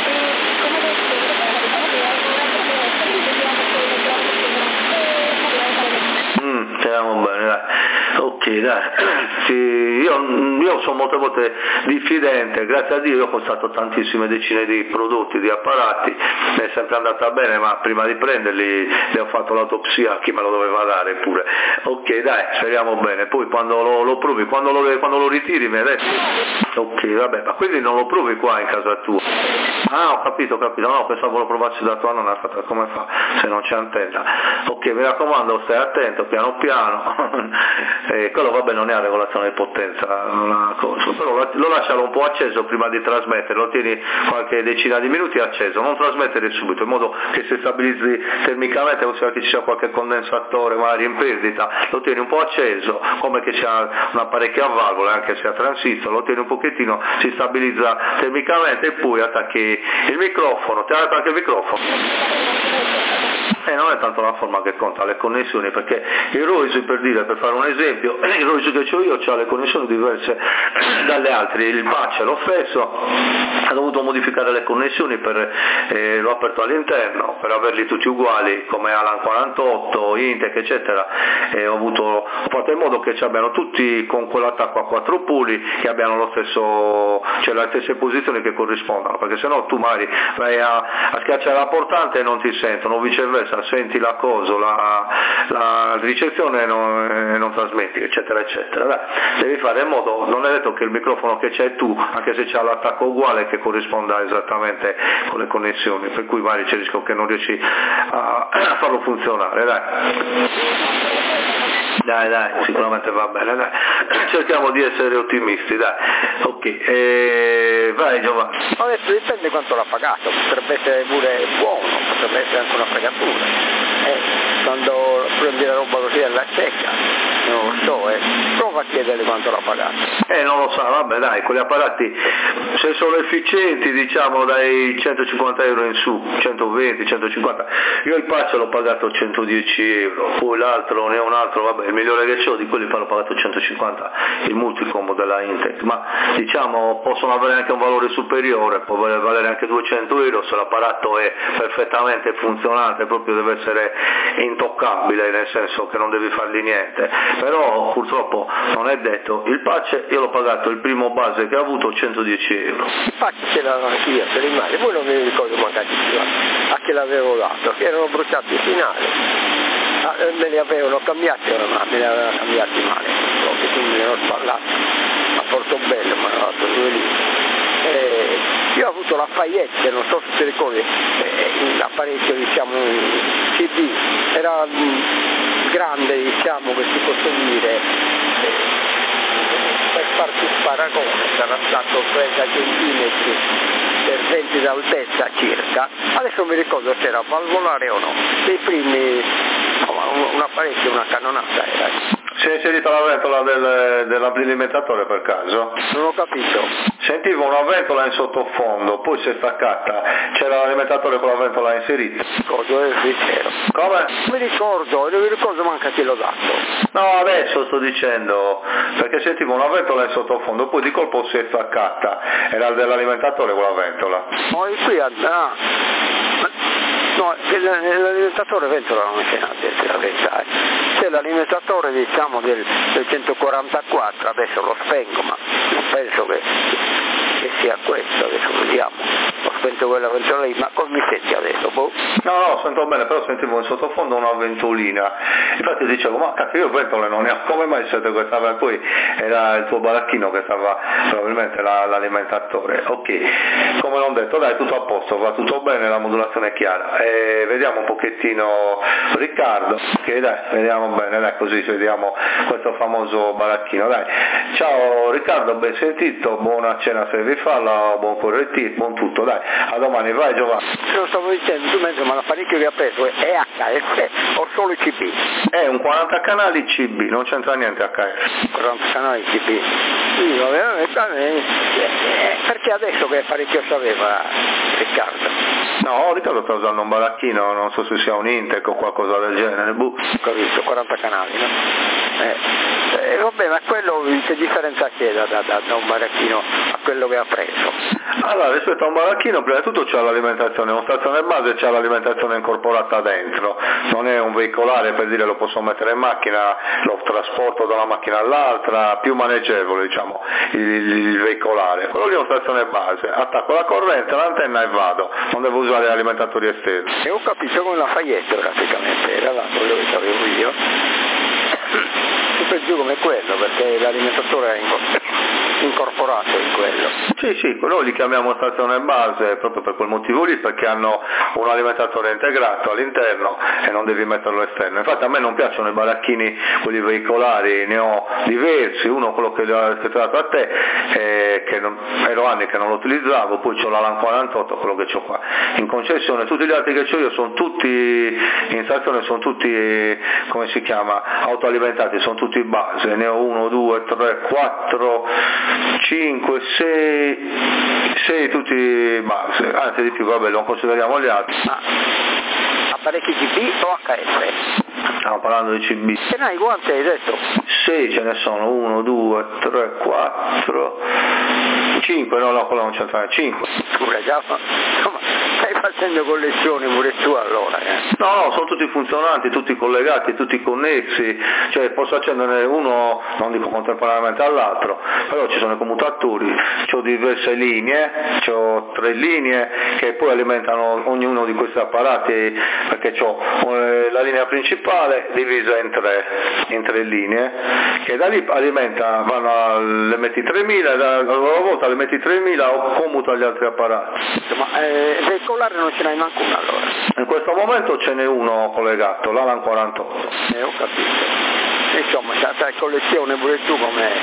[SPEAKER 4] Speriamo bene, dai. Ok, dai. Sì, io sono molte volte diffidente, grazie a Dio io ho costato tantissime decine di prodotti, di apparati, è sempre andata bene, ma prima di prenderli le ho fatto l'autopsia a chi me lo doveva dare pure. Ok, dai, speriamo bene, poi quando lo provi, quando lo ritiri mi hai detto? Ok, vabbè, ma quindi non lo provi qua in casa tua? Ah, ho capito, no, pensavo lo provassi da tua nonna, come fa se non c'è antenna? Ok, mi raccomando, stai attento, piano piano, quello vabbè non è a regolazione di potenza, una cosa, però lo lascialo un po' acceso prima di trasmettere, lo tieni qualche decina di minuti acceso, non trasmettere subito, in modo che si stabilizzi termicamente, ossia che ci sia qualche condensatore magari in perdita, lo tieni un po' acceso, come che c'è un apparecchio a valvole, anche se a transistor, lo tieni un pochettino, si stabilizza termicamente e poi attacchi il microfono, ti ha dato anche il microfono? Non è tanto la forma che conta, le connessioni, perché il Royce, per fare un esempio, il Royce che ho io ha le connessioni diverse dalle altre, il patch lo stesso, ha dovuto modificare le connessioni, l'ho aperto all'interno per averli tutti uguali come Alan 48, Intec eccetera, ho fatto in modo che ci abbiano tutti con quell'attacco a 4 puli, che abbiano lo stesso, cioè le stesse posizioni che corrispondano, perché sennò tu magari vai a schiacciare la portante e non ti sentono, o viceversa senti la cosa, la ricezione e non trasmetti, eccetera eccetera. Dai, devi fare in modo, non è detto che il microfono che c'hai tu, anche se c'ha l'attacco uguale, che corrisponda esattamente con le connessioni, per cui magari c'è il rischio che non riesci a farlo funzionare, dai, sicuramente va bene, dai. Cerchiamo di essere ottimisti, dai. Ok, vai Giovanni.
[SPEAKER 6] Adesso dipende quanto l'ha pagato, potrebbe essere pure buono, potrebbe essere anche una fregatura. Quando prendi la roba così alla cieca, non lo so, prova a chiedere quanto l'ha pagato.
[SPEAKER 4] Non lo so, vabbè dai, quegli apparati se sono efficienti diciamo dai 150 euro in su, 120, 150, io il patch l'ho pagato 110 euro, poi l'altro ne ho un altro, vabbè il migliore che ho di quelli l'ho pagato 150, il multicombo della Intec, ma diciamo possono avere anche un valore superiore, può valere anche 200 euro se l'apparato è perfettamente funzionante, proprio deve essere intoccabile, nel senso che non devi fargli niente, però purtroppo non è detto. Il patch io l'ho pagato il primo base che ha avuto 110 euro.
[SPEAKER 6] Il patch ce l'avevo io per il male, poi non mi ricordo magari a che l'avevo dato, che erano bruciati i finali, me li avevano cambiati, ma me li avevano cambiati male, quindi ne ho spallato a Portobello, ma l'ho dato 2 litri. Io ho avuto la Fayette, non so se ti ricordi, l'apparecchio diciamo CD, era grande diciamo che si può dire, per farti un paragone sarà stato 30 cm per 20 d'altezza circa, adesso non mi ricordo se era valvolare o no, dei primi, un apparecchio, una cannonata era.
[SPEAKER 4] Si è inserita la ventola dell'alimentatore per caso?
[SPEAKER 6] Non ho capito.
[SPEAKER 4] Sentivo una ventola in sottofondo, poi si è staccata, c'era l'alimentatore con la ventola inserita.
[SPEAKER 6] Ricordo, è sincero.
[SPEAKER 4] Come?
[SPEAKER 6] Non mi ricordo manca chi l'ho dato.
[SPEAKER 4] No, adesso sto dicendo, perché sentivo una ventola in sottofondo, poi di colpo si è staccata, era dell'alimentatore con la ventola.
[SPEAKER 6] No, qui no, l'alimentatore ventola non c'è la verità. C'è l'alimentatore diciamo del 144, adesso lo spengo, ma non penso che sia questo, adesso vediamo. Ho spento quella ventola lì, ma come mi senti adesso? Boh.
[SPEAKER 4] No, sento bene, però sentivo in sottofondo una ventolina. Infatti dicevo, ma cacchio io ventole non ne ho, come mai siete che stava qui? Era il tuo baracchino che stava probabilmente l'alimentatore. Ok, come l'ho detto, dai, tutto a posto, va tutto bene, la modulazione è chiara. Vediamo un pochettino Riccardo, ok dai, vediamo bene, dai, così vediamo questo famoso baracchino, dai. Ciao Riccardo, ben sentito, buona cena se vi fa, buon correttivo, buon tutto, dai. A domani, vai Giovanni.
[SPEAKER 6] Lo stavo dicendo, tu mentre ma l'apparecchio che ha preso è HF o solo CB?
[SPEAKER 4] È un 40 canali CB, non c'entra niente HF.
[SPEAKER 6] 40 canali CB. Sì, perché adesso che apparecchio c'aveva Riccardo?
[SPEAKER 4] No, Riccardo sta usando un baracchino, non so se sia un Intec o qualcosa del genere,
[SPEAKER 6] Capito, 40 canali, no? Vabbè, ma quello che differenza c'è da un baracchino a quello che ha preso?
[SPEAKER 4] Allora, rispetto a un baracchino, prima di tutto c'è l'alimentazione, una stazione base c'è l'alimentazione incorporata dentro, non è un veicolare, per dire lo posso mettere in macchina, lo trasporto da una macchina all'altra, più maneggevole diciamo il veicolare. Quello lì è una stazione base, attacco la corrente, l'antenna e vado, non devo usare alimentatori esterni.
[SPEAKER 6] E ho capito come la Faietto praticamente, era là quello che sapevo io. Super giù come quello, perché l'alimentatore è incorporato in quello.
[SPEAKER 4] Sì, quello li chiamiamo stazione base proprio per quel motivo lì, perché hanno un alimentatore integrato all'interno e non devi metterlo esterno. Infatti a me non piacciono i baracchini, quelli veicolari, ne ho diversi, uno quello che ti ho dato a te, che ero anni che non lo utilizzavo, poi c'ho l'Alan 48, quello che c'ho qua in concessione, tutti gli altri che c'ho io sono tutti in stazione, sono tutti, come si chiama, autoalimentati, sono tutti base, ne ho 1, 2, 3, 4, 5, 6 tutti base, anzi di più, vabbè, non consideriamo gli altri.
[SPEAKER 6] Apparecchi CB o HF?
[SPEAKER 4] Stiamo parlando di CB.
[SPEAKER 6] Ce n'hai quanti hai detto?
[SPEAKER 4] 6 ce ne sono, 1, 2, 3, 4, 5, no, quello non c'entra, 5.
[SPEAKER 6] Scusa, già, insomma, stai facendo collezioni pure tu allora,
[SPEAKER 4] No, sono tutti funzionanti, tutti collegati, tutti connessi, cioè posso accendere uno, non dico contemporaneamente all'altro, però ci sono i commutatori, ho diverse linee, ho 3 linee che poi alimentano ognuno di questi apparati, perché ho la linea principale divisa in tre linee, che da lì vanno all'MT3000 e da loro volta all'MT3000 o commuta gli altri apparati.
[SPEAKER 6] Ma veicolare non ce n'hai manco uno allora?
[SPEAKER 4] In questo momento ce n'è uno collegato, l'Alan 48.
[SPEAKER 6] Ho capito. Insomma, sai, collezione pure tu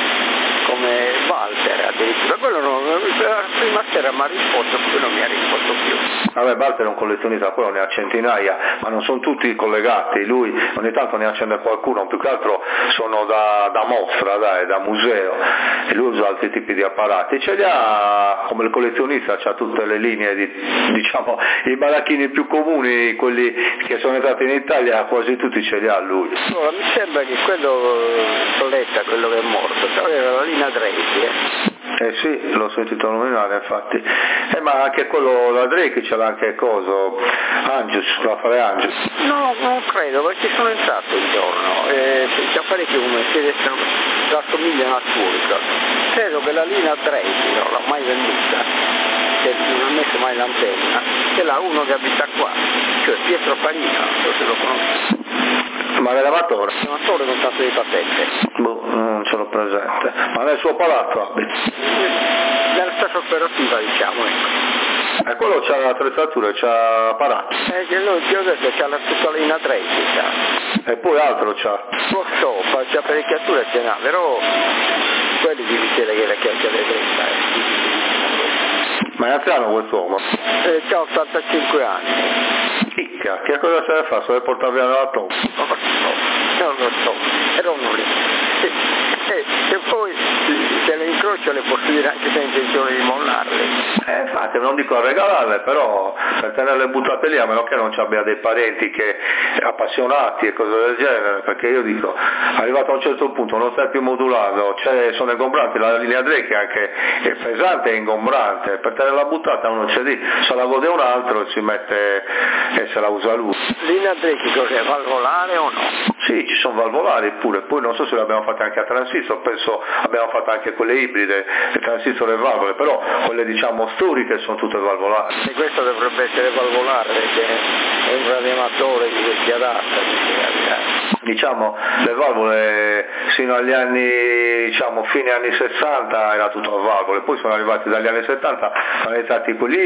[SPEAKER 6] come Walter addirittura. Quello no, la prima sera mi ha risposto, poi non mi ha risposto più.
[SPEAKER 4] Vabbè, Walter è un collezionista, quello ne ha centinaia, ma non sono tutti collegati, lui ogni tanto ne accende qualcuno, più che altro sono da mostra, da museo, e lui usa altri tipi di apparati, ce li ha come il collezionista, c'ha tutte le linee diciamo, i baracchini più comuni, quelli che sono entrati in Italia, quasi tutti ce li ha lui.
[SPEAKER 6] Allora, mi sembra che quello Soletta, quello che è morto, aveva la linea Drake,
[SPEAKER 4] sì, l'ho sentito nominare infatti, ma anche quello da Drake ce l'ha anche coso, Angius, va a fare Angius.
[SPEAKER 6] No, non credo, perché sono entrato un giorno, gli apparecchi come si rassomigliano a Turca, credo che la linea Drake non l'ha mai venduta, che non ha messo mai l'antenna, ce l'ha uno che abita qua, cioè Pietro Farina, non so se lo conosci.
[SPEAKER 4] Ma l'elevatore?
[SPEAKER 6] L'elevatore con tanto di patente.
[SPEAKER 4] Non ce l'ho presente. Ma nel suo palazzo abita?
[SPEAKER 6] Nella stessa operativa, diciamo, ecco.
[SPEAKER 4] E quello c'ha l'attrezzatura, c'ha apparati.
[SPEAKER 6] Lui ti ho detto c'ha tutta la linea atletica.
[SPEAKER 4] E poi altro c'ha?
[SPEAKER 6] Lo so, c'ha apparecchiatura ce n'ha, però quelli di dire che la chiacchia delle 30.
[SPEAKER 4] Ma è anziano quest'uomo?
[SPEAKER 6] C'ha 85 anni.
[SPEAKER 4] Chicca, che cosa se ne fa? Se le porta via dalla tomba?
[SPEAKER 6] Non lo so, però non lì. E poi se le incrocio le posso dire anche se hai intenzione di mollarle.
[SPEAKER 4] Infatti non dico a regalarle, però per tenerle buttate lì, a meno che non ci abbia dei parenti che appassionati e cose del genere, perché io dico, arrivato a un certo punto non stai più modulando, sono ingombranti, la linea Drake anche è pesante e ingombrante, per tenerla buttata uno c'è lì, se la gode un altro si mette e se la usa lui.
[SPEAKER 6] Linea Drake cos'è, valvolare o no?
[SPEAKER 4] Sì, ci sono valvolari pure, poi non so se le abbiamo fatte anche a transistor, penso abbiamo fatto anche quelle ibride, le transistor e valvole, però quelle diciamo storiche sono tutte valvolari.
[SPEAKER 6] E questo dovrebbe essere valvolare perché è un radioamatore che si adatta.
[SPEAKER 4] Diciamo le valvole sino agli anni, diciamo fine anni 60 era tutto a valvole, poi sono arrivati dagli anni 70, sono iniziati quelli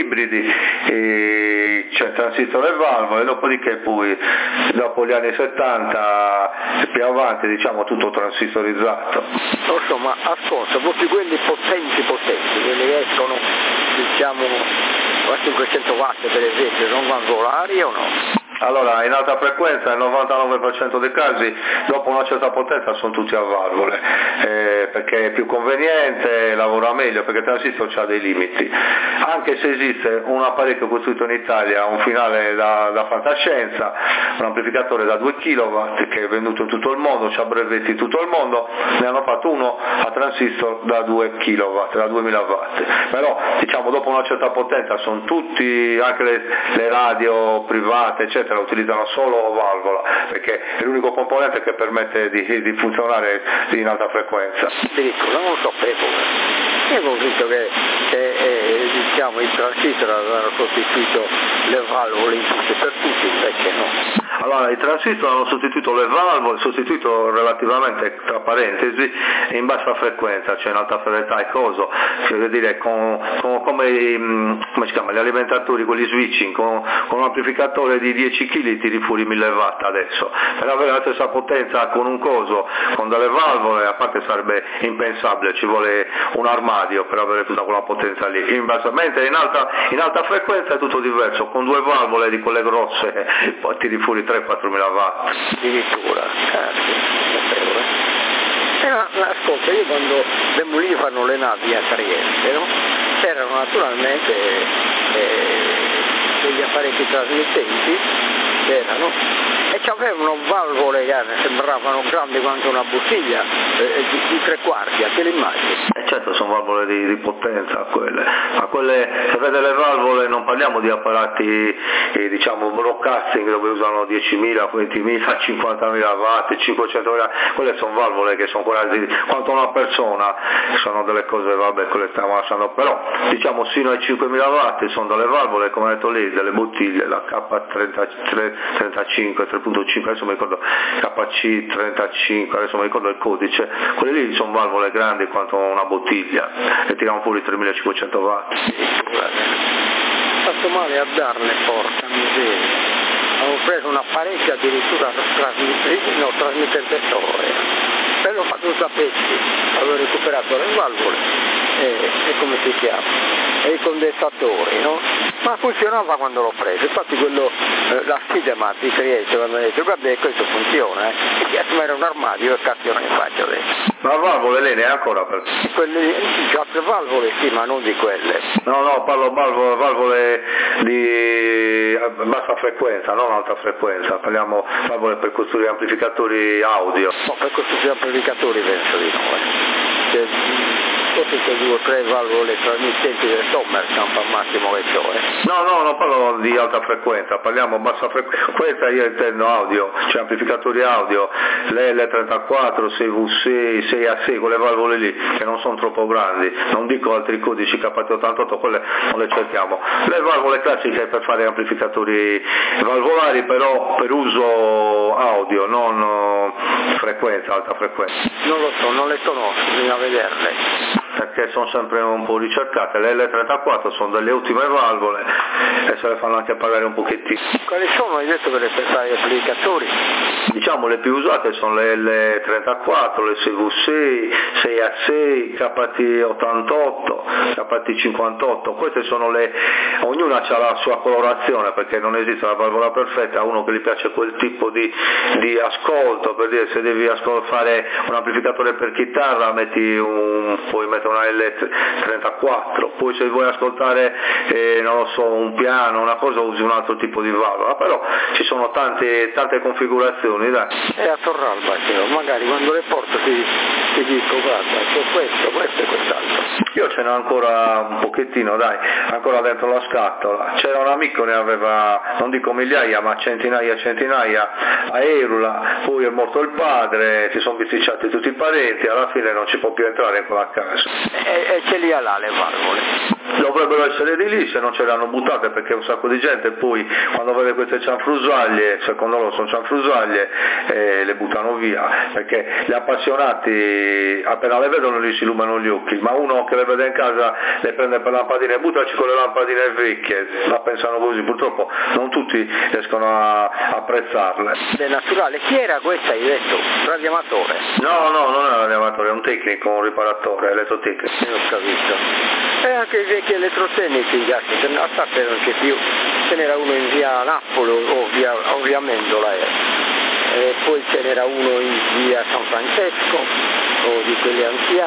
[SPEAKER 4] ibridi, cioè transistor e valvole, dopodiché poi dopo gli anni 70 e più avanti diciamo tutto transistorizzato.
[SPEAKER 6] Insomma, ascolta, tutti quelli potenti, quelli che escono diciamo a 500 watt per esempio, non valvolari o no?
[SPEAKER 4] Allora, in alta frequenza il 99% dei casi dopo una certa potenza sono tutti a valvole, perché è più conveniente, lavora meglio, perché il transistor ha dei limiti. Anche se esiste un apparecchio costruito in Italia, un finale da fantascienza, un amplificatore da 2 kW che è venduto in tutto il mondo, c'ha brevetti in tutto il mondo, ne hanno fatto uno a transistor da 2 kW, da 2000 watt. Però diciamo dopo una certa potenza sono tutti, anche le radio private eccetera, utilizzano solo valvola, perché è l'unico componente che permette di funzionare in alta frequenza.
[SPEAKER 6] Addirittura, non lo sapevo. Io ho convinto che diciamo, il transistor aveva sostituito le valvole in tutto e per tutti, invece no.
[SPEAKER 4] Allora, i transistor hanno sostituito le valvole, sostituito relativamente, tra parentesi, in bassa frequenza, cioè in alta frequenza e coso, cioè vuol dire come si chiama, gli alimentatori, quelli switching, con un amplificatore di 10 kg tiri fuori 1000 watt adesso. Per avere la stessa potenza con un coso, con delle valvole, a parte sarebbe impensabile, ci vuole un armadio per avere tutta quella potenza lì. Mentre in alta frequenza è tutto diverso, con 2 valvole di quelle grosse poi tiri fuori 3-4 mila watt.
[SPEAKER 6] Addirittura, ascolta, io quando le Mulini fanno le navi a Trieste, no? C'erano naturalmente degli apparecchi trasmittenti, e avevano valvole che sembravano grandi quanto una bottiglia di 3/4, te le immagini?
[SPEAKER 4] Certo, sono valvole di potenza quelle, ma quelle, se vede le valvole non parliamo di apparati diciamo broadcasting dove usano 10.000, 20.000, 50.000 watt, 500.000, quelle sono valvole che sono quasi quanto una persona, sono delle cose, vabbè, quelle stiamo lasciando, però diciamo sino ai 5.000 watt sono delle valvole, come ho detto lì, delle bottiglie, la K35, 3.5, adesso mi ricordo KC35, adesso mi ricordo il codice, quelle lì sono valvole grandi quanto una bottiglia e tirano fuori 3.500 watt.
[SPEAKER 6] Fatto male a darne, porca miseria. Avevo preso un apparecchio addirittura trasmittente storia, bello fatto da pezzi, avevo recuperato le valvole e come si chiama? E i condensatori, no? Ma funzionava quando l'ho preso, infatti quello, la Sidemat di Trieste quando ha detto guarda questo funziona, e chiesto ma era un armadio e cazzo non ne faccio adesso.
[SPEAKER 4] Ma valvole lei ne ha ancora per?
[SPEAKER 6] Quelle, altre valvole sì, ma non di quelle.
[SPEAKER 4] No, parlo valvole di bassa frequenza, non alta frequenza, parliamo valvole per costruire amplificatori audio.
[SPEAKER 6] No, per costruire amplificatori penso di no. Forse c'è 2 o 3 valvole trasmittenti del Sommerkamp al massimo che c'ho.
[SPEAKER 4] No, non parlo di alta frequenza, parliamo bassa frequenza, io intendo audio, cioè amplificatori audio, l'L34, 6V6, 6A6, quelle valvole lì, che non sono troppo grandi, non dico altri codici KT88, quelle non le cerchiamo. Le valvole classiche per fare amplificatori valvolari, però per uso audio, non frequenza, alta frequenza.
[SPEAKER 6] Non lo so, non le conosco, bisogna vederle.
[SPEAKER 4] Perché sono sempre un po' ricercate, le L34 sono delle ultime valvole e se le fanno anche pagare un pochettino.
[SPEAKER 6] Quali sono, hai detto, per le amplificatori?
[SPEAKER 4] Diciamo le più usate sono le L34, le 6V6, 6A6, KT88, KT58, queste sono ognuna ha la sua colorazione perché non esiste la valvola perfetta, a uno che gli piace quel tipo di ascolto, per dire se devi fare un amplificatore per chitarra puoi mettere una L34, poi se vuoi ascoltare non lo so, un piano, una cosa, usi un altro tipo di valvola, però ci sono tante configurazioni, dai.
[SPEAKER 6] E a Torralba, magari quando le porto ti dico guarda, questo e quest'altro.
[SPEAKER 4] Io ce n'ho ancora un pochettino, dai, ancora dentro la scatola. C'era un amico, ne aveva, non dico migliaia, ma centinaia a Erula, poi è morto il padre, si sono bisticciati tutti i parenti, alla fine non ci può più entrare in quella casa.
[SPEAKER 6] E ce li ha là le valvole?
[SPEAKER 4] Dovrebbero essere di lì se non ce le hanno buttate, perché un sacco di gente poi quando vede queste cianfrusaglie, secondo loro sono cianfrusaglie, le buttano via, perché gli appassionati appena le vedono gli si illuminano gli occhi, ma uno che le vede in casa le prende per lampadine, buttaci con le lampadine vecchie, la pensano così, purtroppo non tutti riescono a apprezzarle.
[SPEAKER 6] È naturale. Chi era questa, hai detto? Un radioamatore?
[SPEAKER 4] No, non è un radioamatore, è un tecnico, un riparatore elettrotecnico.
[SPEAKER 6] Ho capito. E anche i vecchi elettrotecnici, a parte non c'è più, ce n'era uno in via Napoli o via Mendola, e poi ce n'era uno in via San Francesco, o di quelli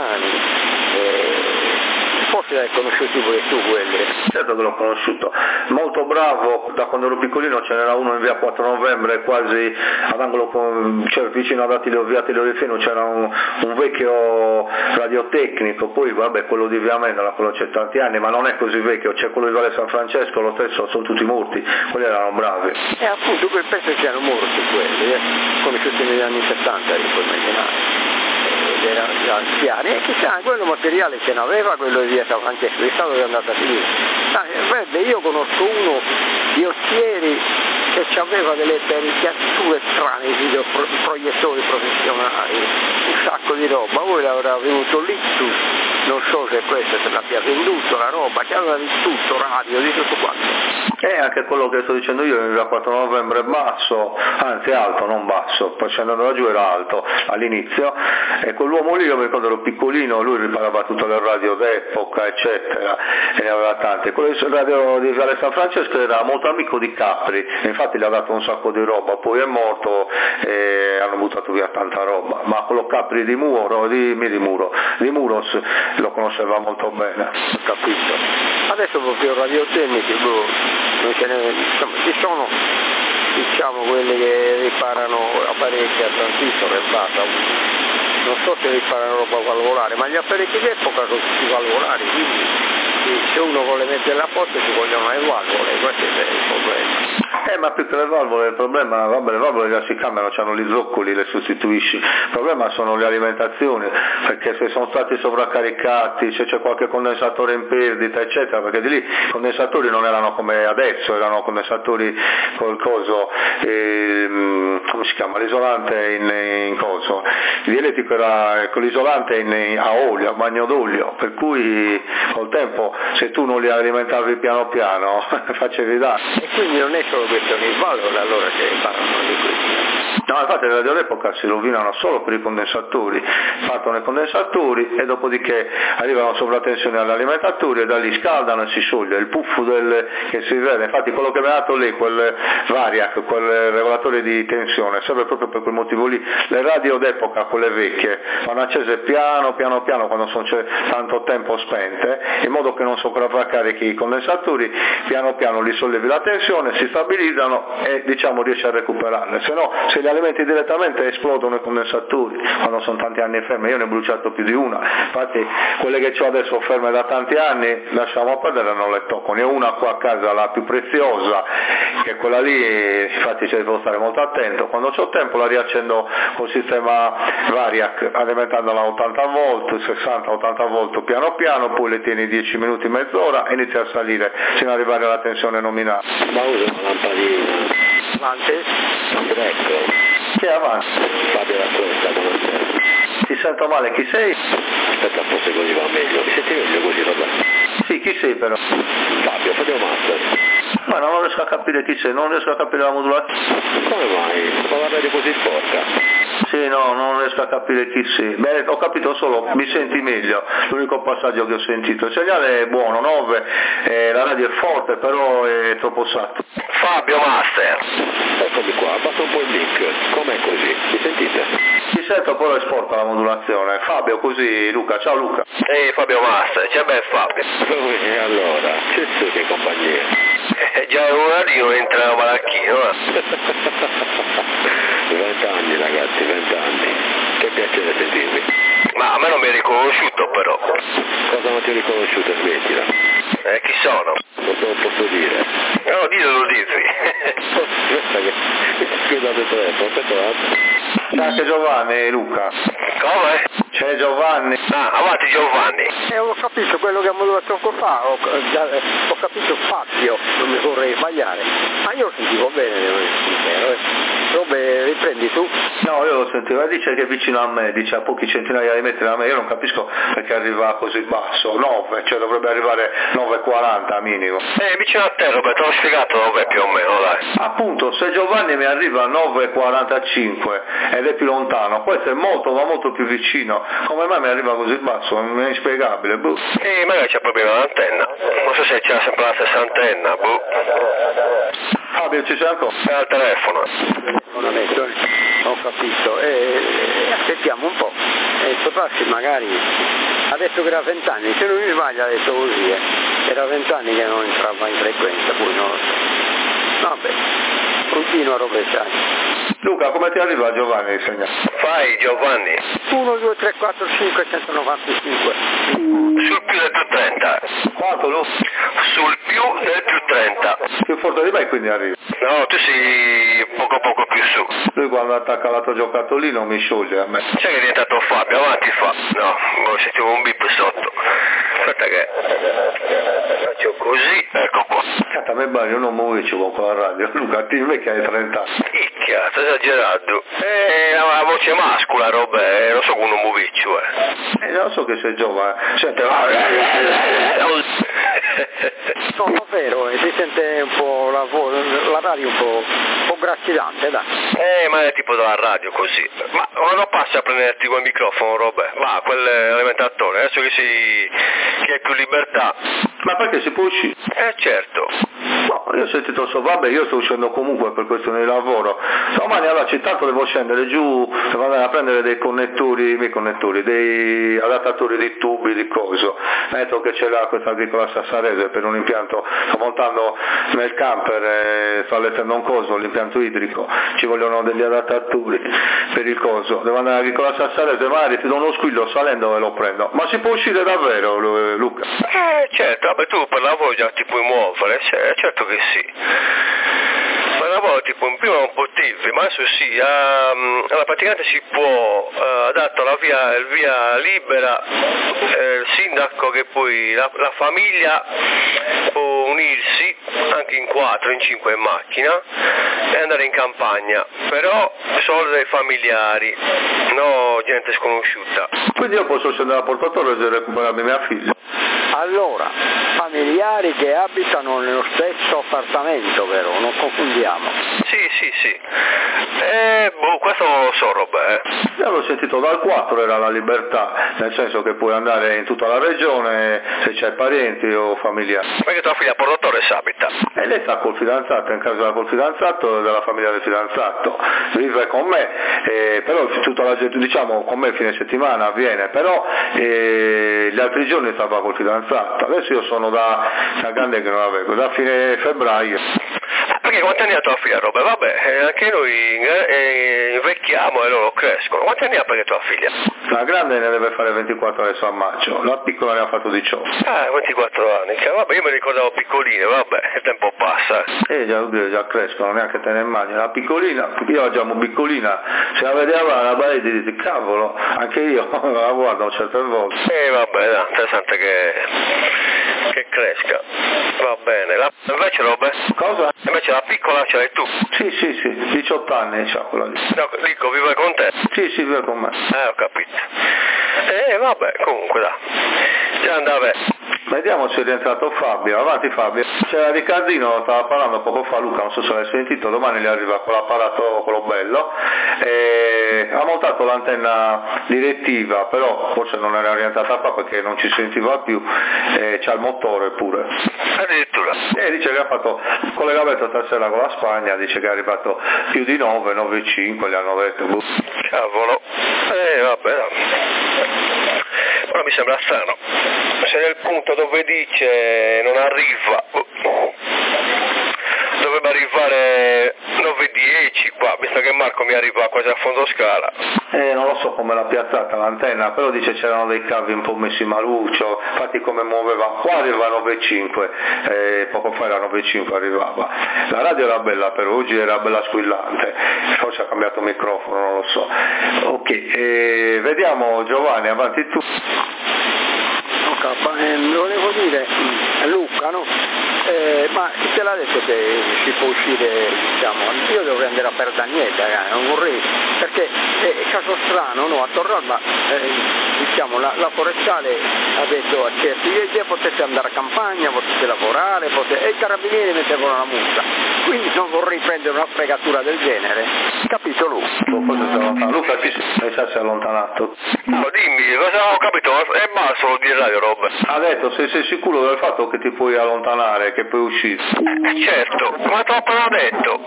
[SPEAKER 6] anziani. Forse l'hai conosciuto pure tu quelli?
[SPEAKER 4] Certo che l'ho conosciuto, molto bravo, da quando ero piccolino ce n'era uno in via 4 novembre, quasi all'angolo cioè vicino ad via Attilio Fino c'era un vecchio radiotecnico, poi vabbè quello di via Mendola, quello c'è tanti anni, ma non è così vecchio, c'è quello di Valle San Francesco, lo stesso, sono tutti morti, quelli erano bravi.
[SPEAKER 6] Appunto, penso siano morti quelli, conosciuti negli anni 70, li puoi immaginare. Erano anziani e chissà, quello materiale ce n'aveva, quello di via San Francesco, è stato andato a finire. Io conosco uno di Ostieri che aveva delle apparecchiature strane, proiettori professionali, un sacco di roba, poi l'avrà venuto l'Ictus, non so se questo se l'abbia venduto la roba, che aveva di tutto, radio, di tutto quanto.
[SPEAKER 4] Anche quello che sto dicendo io in via 4 novembre basso, anzi alto, non basso, poi scendendo da giù era alto all'inizio, e quell'uomo lì, io mi ricordo ero piccolino, lui riparava tutte le radio d'epoca eccetera, e ne aveva tante. Quello del radio di Valle San Francesco era molto amico di Capri, infatti gli ha dato un sacco di roba, poi è morto e hanno buttato via tanta roba, ma quello Capri di Muros lo conosceva molto bene.
[SPEAKER 6] Ho capito. Adesso proprio radiotecnici, non ce ne, insomma, ci sono, diciamo, quelli che riparano apparecchi a transistor e basta, non so se riparano roba valvolare, ma gli apparecchi d'epoca sono tutti valvolari, quindi se uno vuole mettere a posto ci vogliono le valvole, questo è il problema.
[SPEAKER 4] Ma più che le valvole, il problema, vabbè, le valvole già si cambiano, hanno gli zoccoli, le sostituisci, il problema sono le alimentazioni, perché se sono stati sovraccaricati, se c'è qualche condensatore in perdita, eccetera, perché di lì i condensatori non erano come adesso, erano condensatori col coso, come si chiama, l'isolante in coso, il dielettrico era con l'isolante a olio, a bagno d'olio, per cui col tempo se tu non li alimentavi piano piano facevi danno.
[SPEAKER 6] E quindi non è solo questione di valore allora che parlano di questo.
[SPEAKER 4] No, infatti le radio d'epoca si rovinano solo per i condensatori, partono i condensatori e dopodiché arrivano sovratensione agli alimentatori e da lì scaldano e si scioglie il puff che si vede, infatti quello che mi ha dato lì, quel Variac, quel regolatore di tensione, serve proprio per quel motivo lì. Le radio d'epoca, quelle vecchie, vanno accese piano quando sono tanto tempo spente, in modo che non sovraccarichi i condensatori, piano li sollevi la tensione, si stabilizzano e diciamo riesci a recuperarle, se no se li alimenti direttamente esplodono i condensatori quando sono tanti anni ferme. Io ne ho bruciato più di una, infatti quelle che ho adesso ferme da tanti anni lasciamo perdere, non le tocco, ne ho una qua a casa, la più preziosa, che è quella lì, infatti ci devo stare molto attento, quando ho tempo la riaccendo col sistema Variac alimentandola a 80 volt, 60-80 volt piano, poi le tieni 10 minuti, mezz'ora e inizia a salire fino ad arrivare alla tensione nominale.
[SPEAKER 3] Ma usa una lampadina.
[SPEAKER 6] Avanti?
[SPEAKER 3] Ecco.
[SPEAKER 4] Chi è avanti?
[SPEAKER 3] Fabio Raccosta, buonasera.
[SPEAKER 4] Ti sento male, chi sei?
[SPEAKER 3] Aspetta un po' se così va meglio. Mi senti meglio così, vabbè?
[SPEAKER 4] Sì, chi sei però?
[SPEAKER 3] Fabio Master.
[SPEAKER 4] Ma non riesco a capire chi sei, non riesco a capire la modulazione.
[SPEAKER 3] Come mai? Ma la radio così sporca?
[SPEAKER 4] Sì, no, non riesco a capire chi sei. Beh, ho capito solo, mi senti meglio, l'unico passaggio che ho sentito. Il segnale è buono, 9, la radio è forte, però è troppo saturo.
[SPEAKER 2] Fabio Master.
[SPEAKER 3] Eccomi qua, abbassa un po' il link. Com'è così? Mi sentite?
[SPEAKER 4] Ti sento, però è sporca la modulazione. Fabio, così, Luca, ciao Luca.
[SPEAKER 2] Ehi Fabio Master, c'è ben Fabio.
[SPEAKER 3] E allora, c'è su che compagnia?
[SPEAKER 2] Già un radino entra malacchino,
[SPEAKER 3] 20 anni ragazzi, 20 anni. Che piacere sentirvi.
[SPEAKER 2] Ma a me non mi hai riconosciuto però.
[SPEAKER 3] Cosa non ti ho riconosciuto? Smettila.
[SPEAKER 2] Chi sono?
[SPEAKER 3] Non te lo posso dire.
[SPEAKER 2] No, dillo, dici.
[SPEAKER 3] Aspetta che scusate il telefono, aspetta.
[SPEAKER 4] C'è anche Giovanni, Luca.
[SPEAKER 2] Come?
[SPEAKER 4] C'è Giovanni.
[SPEAKER 2] Ah, avanti Giovanni.
[SPEAKER 6] Ho capito quello che ha modulato poco fa, ho capito Fabio, non mi vorrei sbagliare, ma io sentivo bene, devo essere sincero, Robe, riprendi tu?
[SPEAKER 4] No, io lo sentivo, dice che è vicino a me, dice a pochi centinaia di metri da me, io non capisco perché arriva così basso, 9, cioè dovrebbe arrivare 9,40 minimo.
[SPEAKER 2] Vicino a te, Roberto, te l'ho spiegato dov'è più o meno, dai.
[SPEAKER 4] Appunto, se Giovanni mi arriva a 9,45 ed è più lontano, questo è molto, ma molto più vicino, come mai mi arriva così basso? È inspiegabile, boh.
[SPEAKER 2] Magari c'è problema l'antenna, non so se c'è sempre la stessa antenna, boh.
[SPEAKER 4] Fabio, ci sei ancora?
[SPEAKER 2] È al telefono.
[SPEAKER 6] Adesso, ho capito, aspettiamo un po', Topassi magari ha detto che era 20 anni, se non mi sbaglio ha detto così, era 20 anni che non entrava in frequenza, poi non lo so. Vabbè, continua a rovesciare.
[SPEAKER 4] Luca, come ti arriva Giovanni?
[SPEAKER 2] Fai Giovanni.
[SPEAKER 6] 1, 2, 3, 4, 5, 195.
[SPEAKER 2] Sul più del più 30.
[SPEAKER 4] Quanto Luca?
[SPEAKER 2] Sul più del più 30.
[SPEAKER 4] Più forte di me quindi arriva.
[SPEAKER 2] No, tu sei poco più su.
[SPEAKER 4] Lui quando attacca l'altro giocattolino mi scioglie a me.
[SPEAKER 2] Sai che è diventato Fabio, avanti fa. No, sentivo un bip sotto. Aspetta che faccio così, ecco qua.
[SPEAKER 4] Cazzo, a me bagno non muovici con la radio. Luca, ti vedi che hai 30 anni.
[SPEAKER 2] Picchia, stai esagerando. La voce mascola, roba, non so come un moviccio,
[SPEAKER 4] non so che sei giovane. Senti,
[SPEAKER 6] no, davvero, si sente un po' la radio un po' grassillante, dai.
[SPEAKER 2] Ma è tipo dalla radio così. Ma quando passi a prenderti quel microfono, roba, va, quell'alimentatore, adesso che hai più libertà.
[SPEAKER 4] Ma perché si può uscire?
[SPEAKER 2] Certo.
[SPEAKER 4] No, io ho sentito vabbè, io sto uscendo comunque per questione di lavoro. Domani alla città devo scendere giù, devo andare a prendere dei connettori, dei adattatori di tubi, di coso. Mi ha detto che c'è questa agricola sassarese per un impianto, sto montando nel camper, sto allestendo un coso, l'impianto idrico, ci vogliono degli adattatori per il coso. Devo andare all'agricola sassarese, magari ti do uno squillo salendo e lo prendo. Ma si può uscire davvero, Luca?
[SPEAKER 2] Certo, vabbè, tu per lavoro già ti puoi muovere, certo che sì. Per lavoro tipo prima un po' tivi, ma adesso sì, praticamente si può, dato la via libera, il sindaco che poi la famiglia può unirsi anche in 4, in 5 in macchina e andare in campagna, però solo dei familiari, no gente sconosciuta.
[SPEAKER 4] Quindi io posso scendere a Porto Torres e recuperarmi mia figlia?
[SPEAKER 6] Allora, familiari che abitano nello stesso appartamento, vero? Non confondiamo.
[SPEAKER 2] Sì. Questo non lo so, Robè.
[SPEAKER 4] Io l'ho sentito dal 4 era la libertà, nel senso che puoi andare in tutta la regione se c'hai parenti o familiari.
[SPEAKER 2] Perché tua figlia a Porto Torres abita?
[SPEAKER 4] E lei sta col fidanzato, in casa col fidanzato e della famiglia del fidanzato. Vive con me, però tutta la gente, diciamo, con me il fine settimana avviene, però gli altri giorni stava col fidanzato. Adesso io sono da grande che non la vedo, da fine febbraio.
[SPEAKER 2] Perché quanti anni ha tua figlia, Robe? Vabbè, anche noi invecchiamo e loro crescono. Quanti anni ha perché tua figlia?
[SPEAKER 4] La grande ne deve fare 24 adesso a maggio, la piccola ne ha fatto 18.
[SPEAKER 2] 24 anni, vabbè, io mi ricordavo piccoline, vabbè, il tempo passa.
[SPEAKER 4] Già crescono, neanche te ne immagini. La piccolina, io la chiamo piccolina, se la vedeva la parete dice, cavolo, anche io la guardo certe volte.
[SPEAKER 2] Vabbè, dai, interessante che cresca. Va bene, invece Robe?
[SPEAKER 4] Cosa?
[SPEAKER 2] Invece la piccola ce l'hai tu?
[SPEAKER 4] Sì, 18 anni c'ha quella lì.
[SPEAKER 2] No, dico, vive con te?
[SPEAKER 4] Sì, vive con me.
[SPEAKER 2] Ho capito. Vabbè, comunque dai. Già andava.
[SPEAKER 4] Vediamo se è rientrato Fabio, avanti Fabio. C'era Riccardino, stava parlando poco fa, Luca, non so se l'hai sentito, domani gli arriva con l'apparato, quello bello, ha montato l'antenna direttiva, però forse non era rientrata qua perché non ci sentiva più, c'ha il motore pure.
[SPEAKER 2] Addirittura?
[SPEAKER 4] Dice che ha fatto il collegamento stasera con la Spagna, dice che è arrivato più di 9,5, gli hanno detto.
[SPEAKER 2] Cavolo, vabbè. Però mi sembra strano, se nel punto dove dice non arriva, dovrebbe arrivare 9,10 qua, visto che Marco mi arriva quasi a fondo scala.
[SPEAKER 4] Non lo so come l'ha piazzata l'antenna, però dice c'erano dei cavi un po' messi maluccio, infatti come muoveva, qua arriva 9,5, poco fa era 9,5 arrivava. La radio era bella, però oggi era bella squillante, forse ha cambiato microfono, non lo so. Ok, vediamo Giovanni, avanti tu.
[SPEAKER 6] volevo dire, Luca, no? Ma chi te l'ha detto che si può uscire, diciamo, io dovrei andare a Perdanieta, non vorrei, perché è caso strano, no? A Torralba, diciamo, la forestale ha detto a certi, che potete andare a campagna, potete lavorare, e i carabinieri mettevano una multa, quindi non vorrei prendere una fregatura del genere, capito Luca?
[SPEAKER 4] Luca si è allontanato.
[SPEAKER 2] No, dimmi, cosa ho capito? È basso di radio, Rob.
[SPEAKER 4] Ha detto, se sei sicuro del fatto che ti puoi allontanare, che puoi uscire.
[SPEAKER 2] Certo, ma te l'ho appena detto,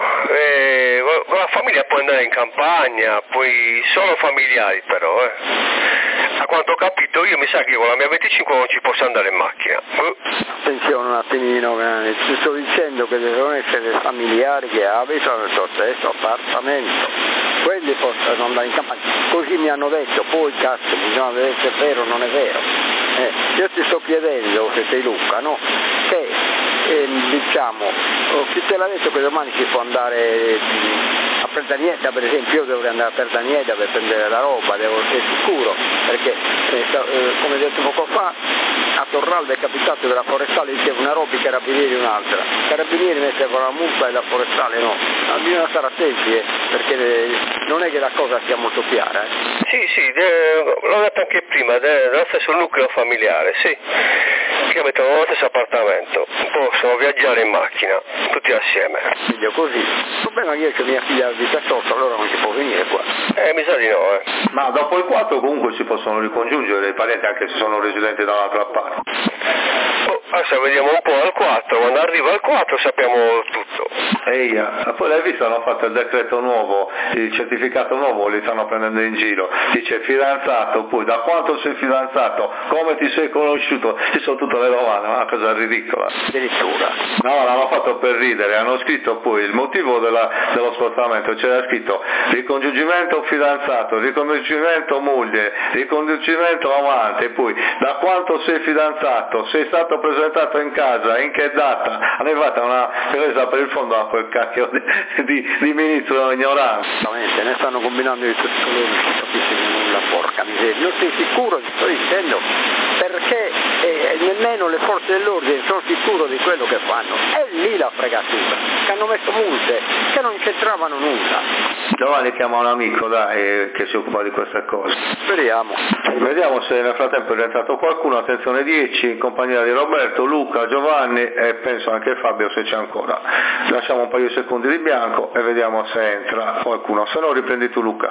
[SPEAKER 2] con la famiglia puoi andare in campagna, poi solo familiari però, A quanto ho capito io mi sa che con la mia 25 non ci posso andare in macchina.
[SPEAKER 6] Attenzione un attimino, ti sto dicendo che devono essere familiari che abitano nel tuo stesso appartamento, quelli possono andare in campagna, così mi hanno detto, poi cazzo bisogna vedere se è vero o non è vero. Io ti sto chiedendo, se sei Luca, no? Che diciamo, chi te l'ha detto che domani si può andare a Perdanieta, per esempio io dovrei andare a Perdanieta per prendere la roba, devo essere sicuro, perché come detto poco fa, a Torralba è capitato che la forestale diceva una roba, i carabinieri un'altra, i carabinieri mettevano la multa e la forestale no, ma bisogna stare attenti perché non è che la cosa sia molto chiara.
[SPEAKER 2] Sì, l'ho detto anche prima, dello stesso nucleo familiare, sì, che abitano nello stesso appartamento, possono viaggiare in macchina, tutti assieme.
[SPEAKER 6] Figlio così, il problema è che io ho mia figlia al 18, allora non si può venire qua.
[SPEAKER 2] Mi sa di no,
[SPEAKER 4] Ma dopo il 4 comunque si possono ricongiungere i parenti anche se sono residenti da un'altra parte.
[SPEAKER 2] Adesso vediamo un po' al 4, quando arriva al 4 sappiamo tutto.
[SPEAKER 4] Poi l'hai visto, hanno fatto il decreto nuovo, il certificato nuovo, li stanno prendendo in giro, dice fidanzato, poi da quanto sei fidanzato, come ti sei conosciuto, ci sono tutte le domande, ma è una cosa ridicola.
[SPEAKER 6] Addirittura.
[SPEAKER 4] No, l'hanno fatto per ridere, hanno scritto poi il motivo dello spostamento, c'era scritto ricongiungimento fidanzato, ricongiungimento moglie, ricongiungimento amante, e poi da quanto sei fidanzato, sei stato presentato in casa, in che data, hanno fatto una presa per il fondo a quel cacchio di ministro ignorante.
[SPEAKER 6] Esattamente, ne stanno combinando di tutti colori, non capisci nulla, porca miseria. Io sei sicuro, ti sto dicendo, perché nemmeno le forze dell'ordine sono sicuro di quello che fanno. È lì la fregatura, che hanno messo multe, che non c'entravano nulla.
[SPEAKER 4] Giovanni chiama un amico, dai, che si occupa di queste cose.
[SPEAKER 6] Speriamo.
[SPEAKER 4] Vediamo se nel frattempo è rientrato qualcuno, attenzione 10, in compagnia di Roberto, Luca, Giovanni e penso anche Fabio se c'è ancora. Lasciamo un paio di secondi di bianco e vediamo se entra qualcuno, se no riprendi tu Luca.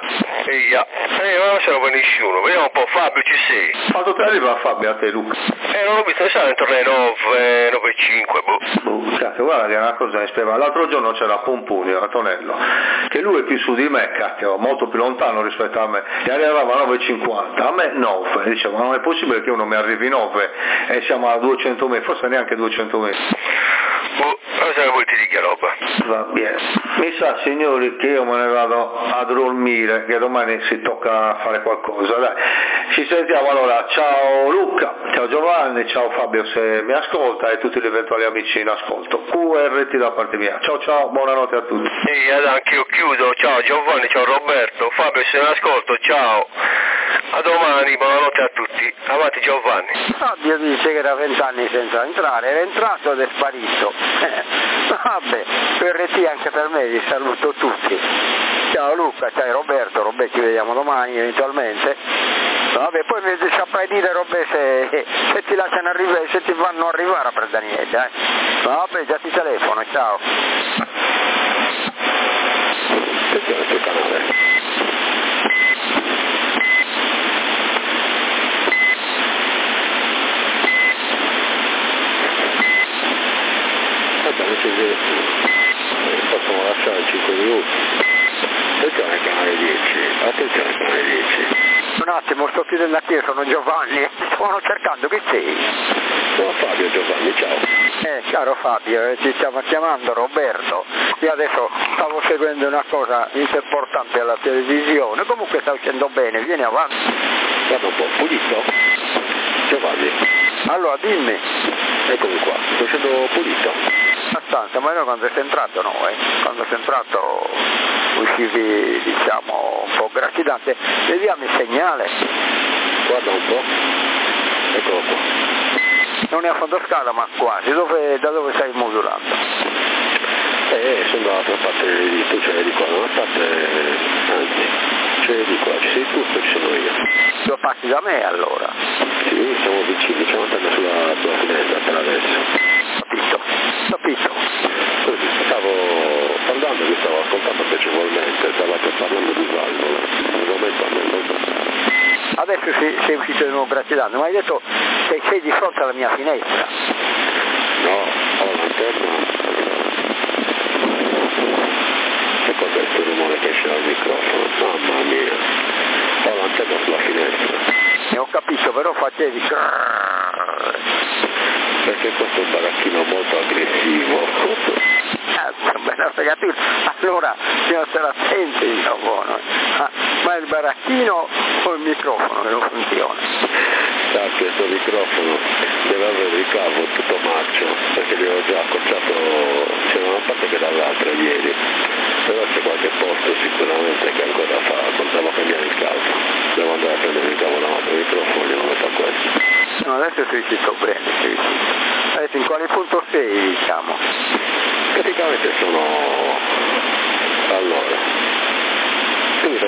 [SPEAKER 2] Non ce ne può nessuno, vediamo un po', Fabio ci sei?
[SPEAKER 4] Quando ti arriva Fabio a te Luca?
[SPEAKER 2] Non l'ho visto, sarà intorno ai 9:05,
[SPEAKER 4] Cazzo, guarda che è una cosa mi spiega, l'altro giorno c'era Pompuni, a Tonello, che lui è più su di me, cacchio, molto più lontano rispetto a me, e arrivava a 9:50, a me 9, dicevo, ma non è possibile che uno mi arrivi 9 e siamo a 200 metri, forse neanche 200 metri.
[SPEAKER 2] Cosa vuoi ti dica roba?
[SPEAKER 4] Va bene, mi sa signori che io me ne vado a dormire, che domani si tocca fare qualcosa, dai, ci sentiamo allora, ciao Luca, ciao Giovanni, ciao Fabio se mi ascolta e tutti gli eventuali amici in ascolto, QRT da parte mia, ciao, buonanotte a tutti.
[SPEAKER 2] Anche io chiudo, ciao Giovanni, ciao Roberto, Fabio se mi ascolto, ciao, a domani, buonanotte a tutti, avanti Giovanni.
[SPEAKER 6] Fabio dice che era 20 anni senza entrare, era entrato ed è sparito. Vabbè, QRT anche per me, vi saluto tutti. Ciao Luca, ciao Roberto, ci vediamo domani eventualmente. Vabbè, poi mi saprai dire Robè se ti lasciano arrivare, se ti fanno arrivare a Perdanieta, Vabbè, già ti telefono, ciao.
[SPEAKER 3] Possono lasciare 5 minuti. Attenzione canale 10.
[SPEAKER 6] Un attimo, sto chiudendo la chiesa, sono Giovanni, stavano cercando, chi sei?
[SPEAKER 3] Sono Fabio Giovanni, ciao.
[SPEAKER 6] Caro Fabio, ci stiamo chiamando Roberto, io adesso stavo seguendo una cosa importante alla televisione, comunque sta uscendo bene, vieni avanti.
[SPEAKER 3] Guarda un po', pulito? Giovanni.
[SPEAKER 6] Allora dimmi.
[SPEAKER 3] Eccomi qua, sto uscendo pulito.
[SPEAKER 6] Abbastanza, ma noi quando sei entrato no, quando sei entrato uscivi diciamo un po' gracidante, vediamo il segnale.
[SPEAKER 3] Guarda un po'. Eccolo qua.
[SPEAKER 6] Non è a fondo scala ma quasi, da dove stai modulando?
[SPEAKER 3] Sono dall'altra parte di tu, ce l'hai di qua, da una parte, anzi, ce l'hai di qua, ci sei tu, poi ci sono io.
[SPEAKER 6] Due passi da me allora?
[SPEAKER 3] Sì, siamo vicini, c'è un'antenna sulla tua finestra per adesso.
[SPEAKER 6] Capito.
[SPEAKER 3] Così, stavo parlando, vi stavo ascoltando piacevolmente, stavate parlando di valvole, al momento a me non passare.
[SPEAKER 6] Adesso sei uscito di nuovo graziando, ma hai detto che sei di fronte alla mia finestra.
[SPEAKER 3] No, ho l'antenna. Che cos'è questo rumore che esce dal microfono? Mamma mia, ho l'antenna sulla finestra.
[SPEAKER 6] Ho capito, però facevi
[SPEAKER 3] Perché questo è un baracchino molto aggressivo.
[SPEAKER 6] Allora bisogna stare attenti, buono. Ma il baracchino o il microfono che non funziona?
[SPEAKER 3] Sa che questo microfono deve avere il cavo tutto marcio, perché li ho già accorciato sia da una parte che dall'altra ieri, però c'è qualche posto sicuramente che ancora fa, devo cambiare il cavo, devo andare a prendere il cavo da un altro microfono e lo metto a questo.
[SPEAKER 6] No, adesso sei uscito bene, adesso in quale punto sei, diciamo?
[SPEAKER 3] Praticamente sono allora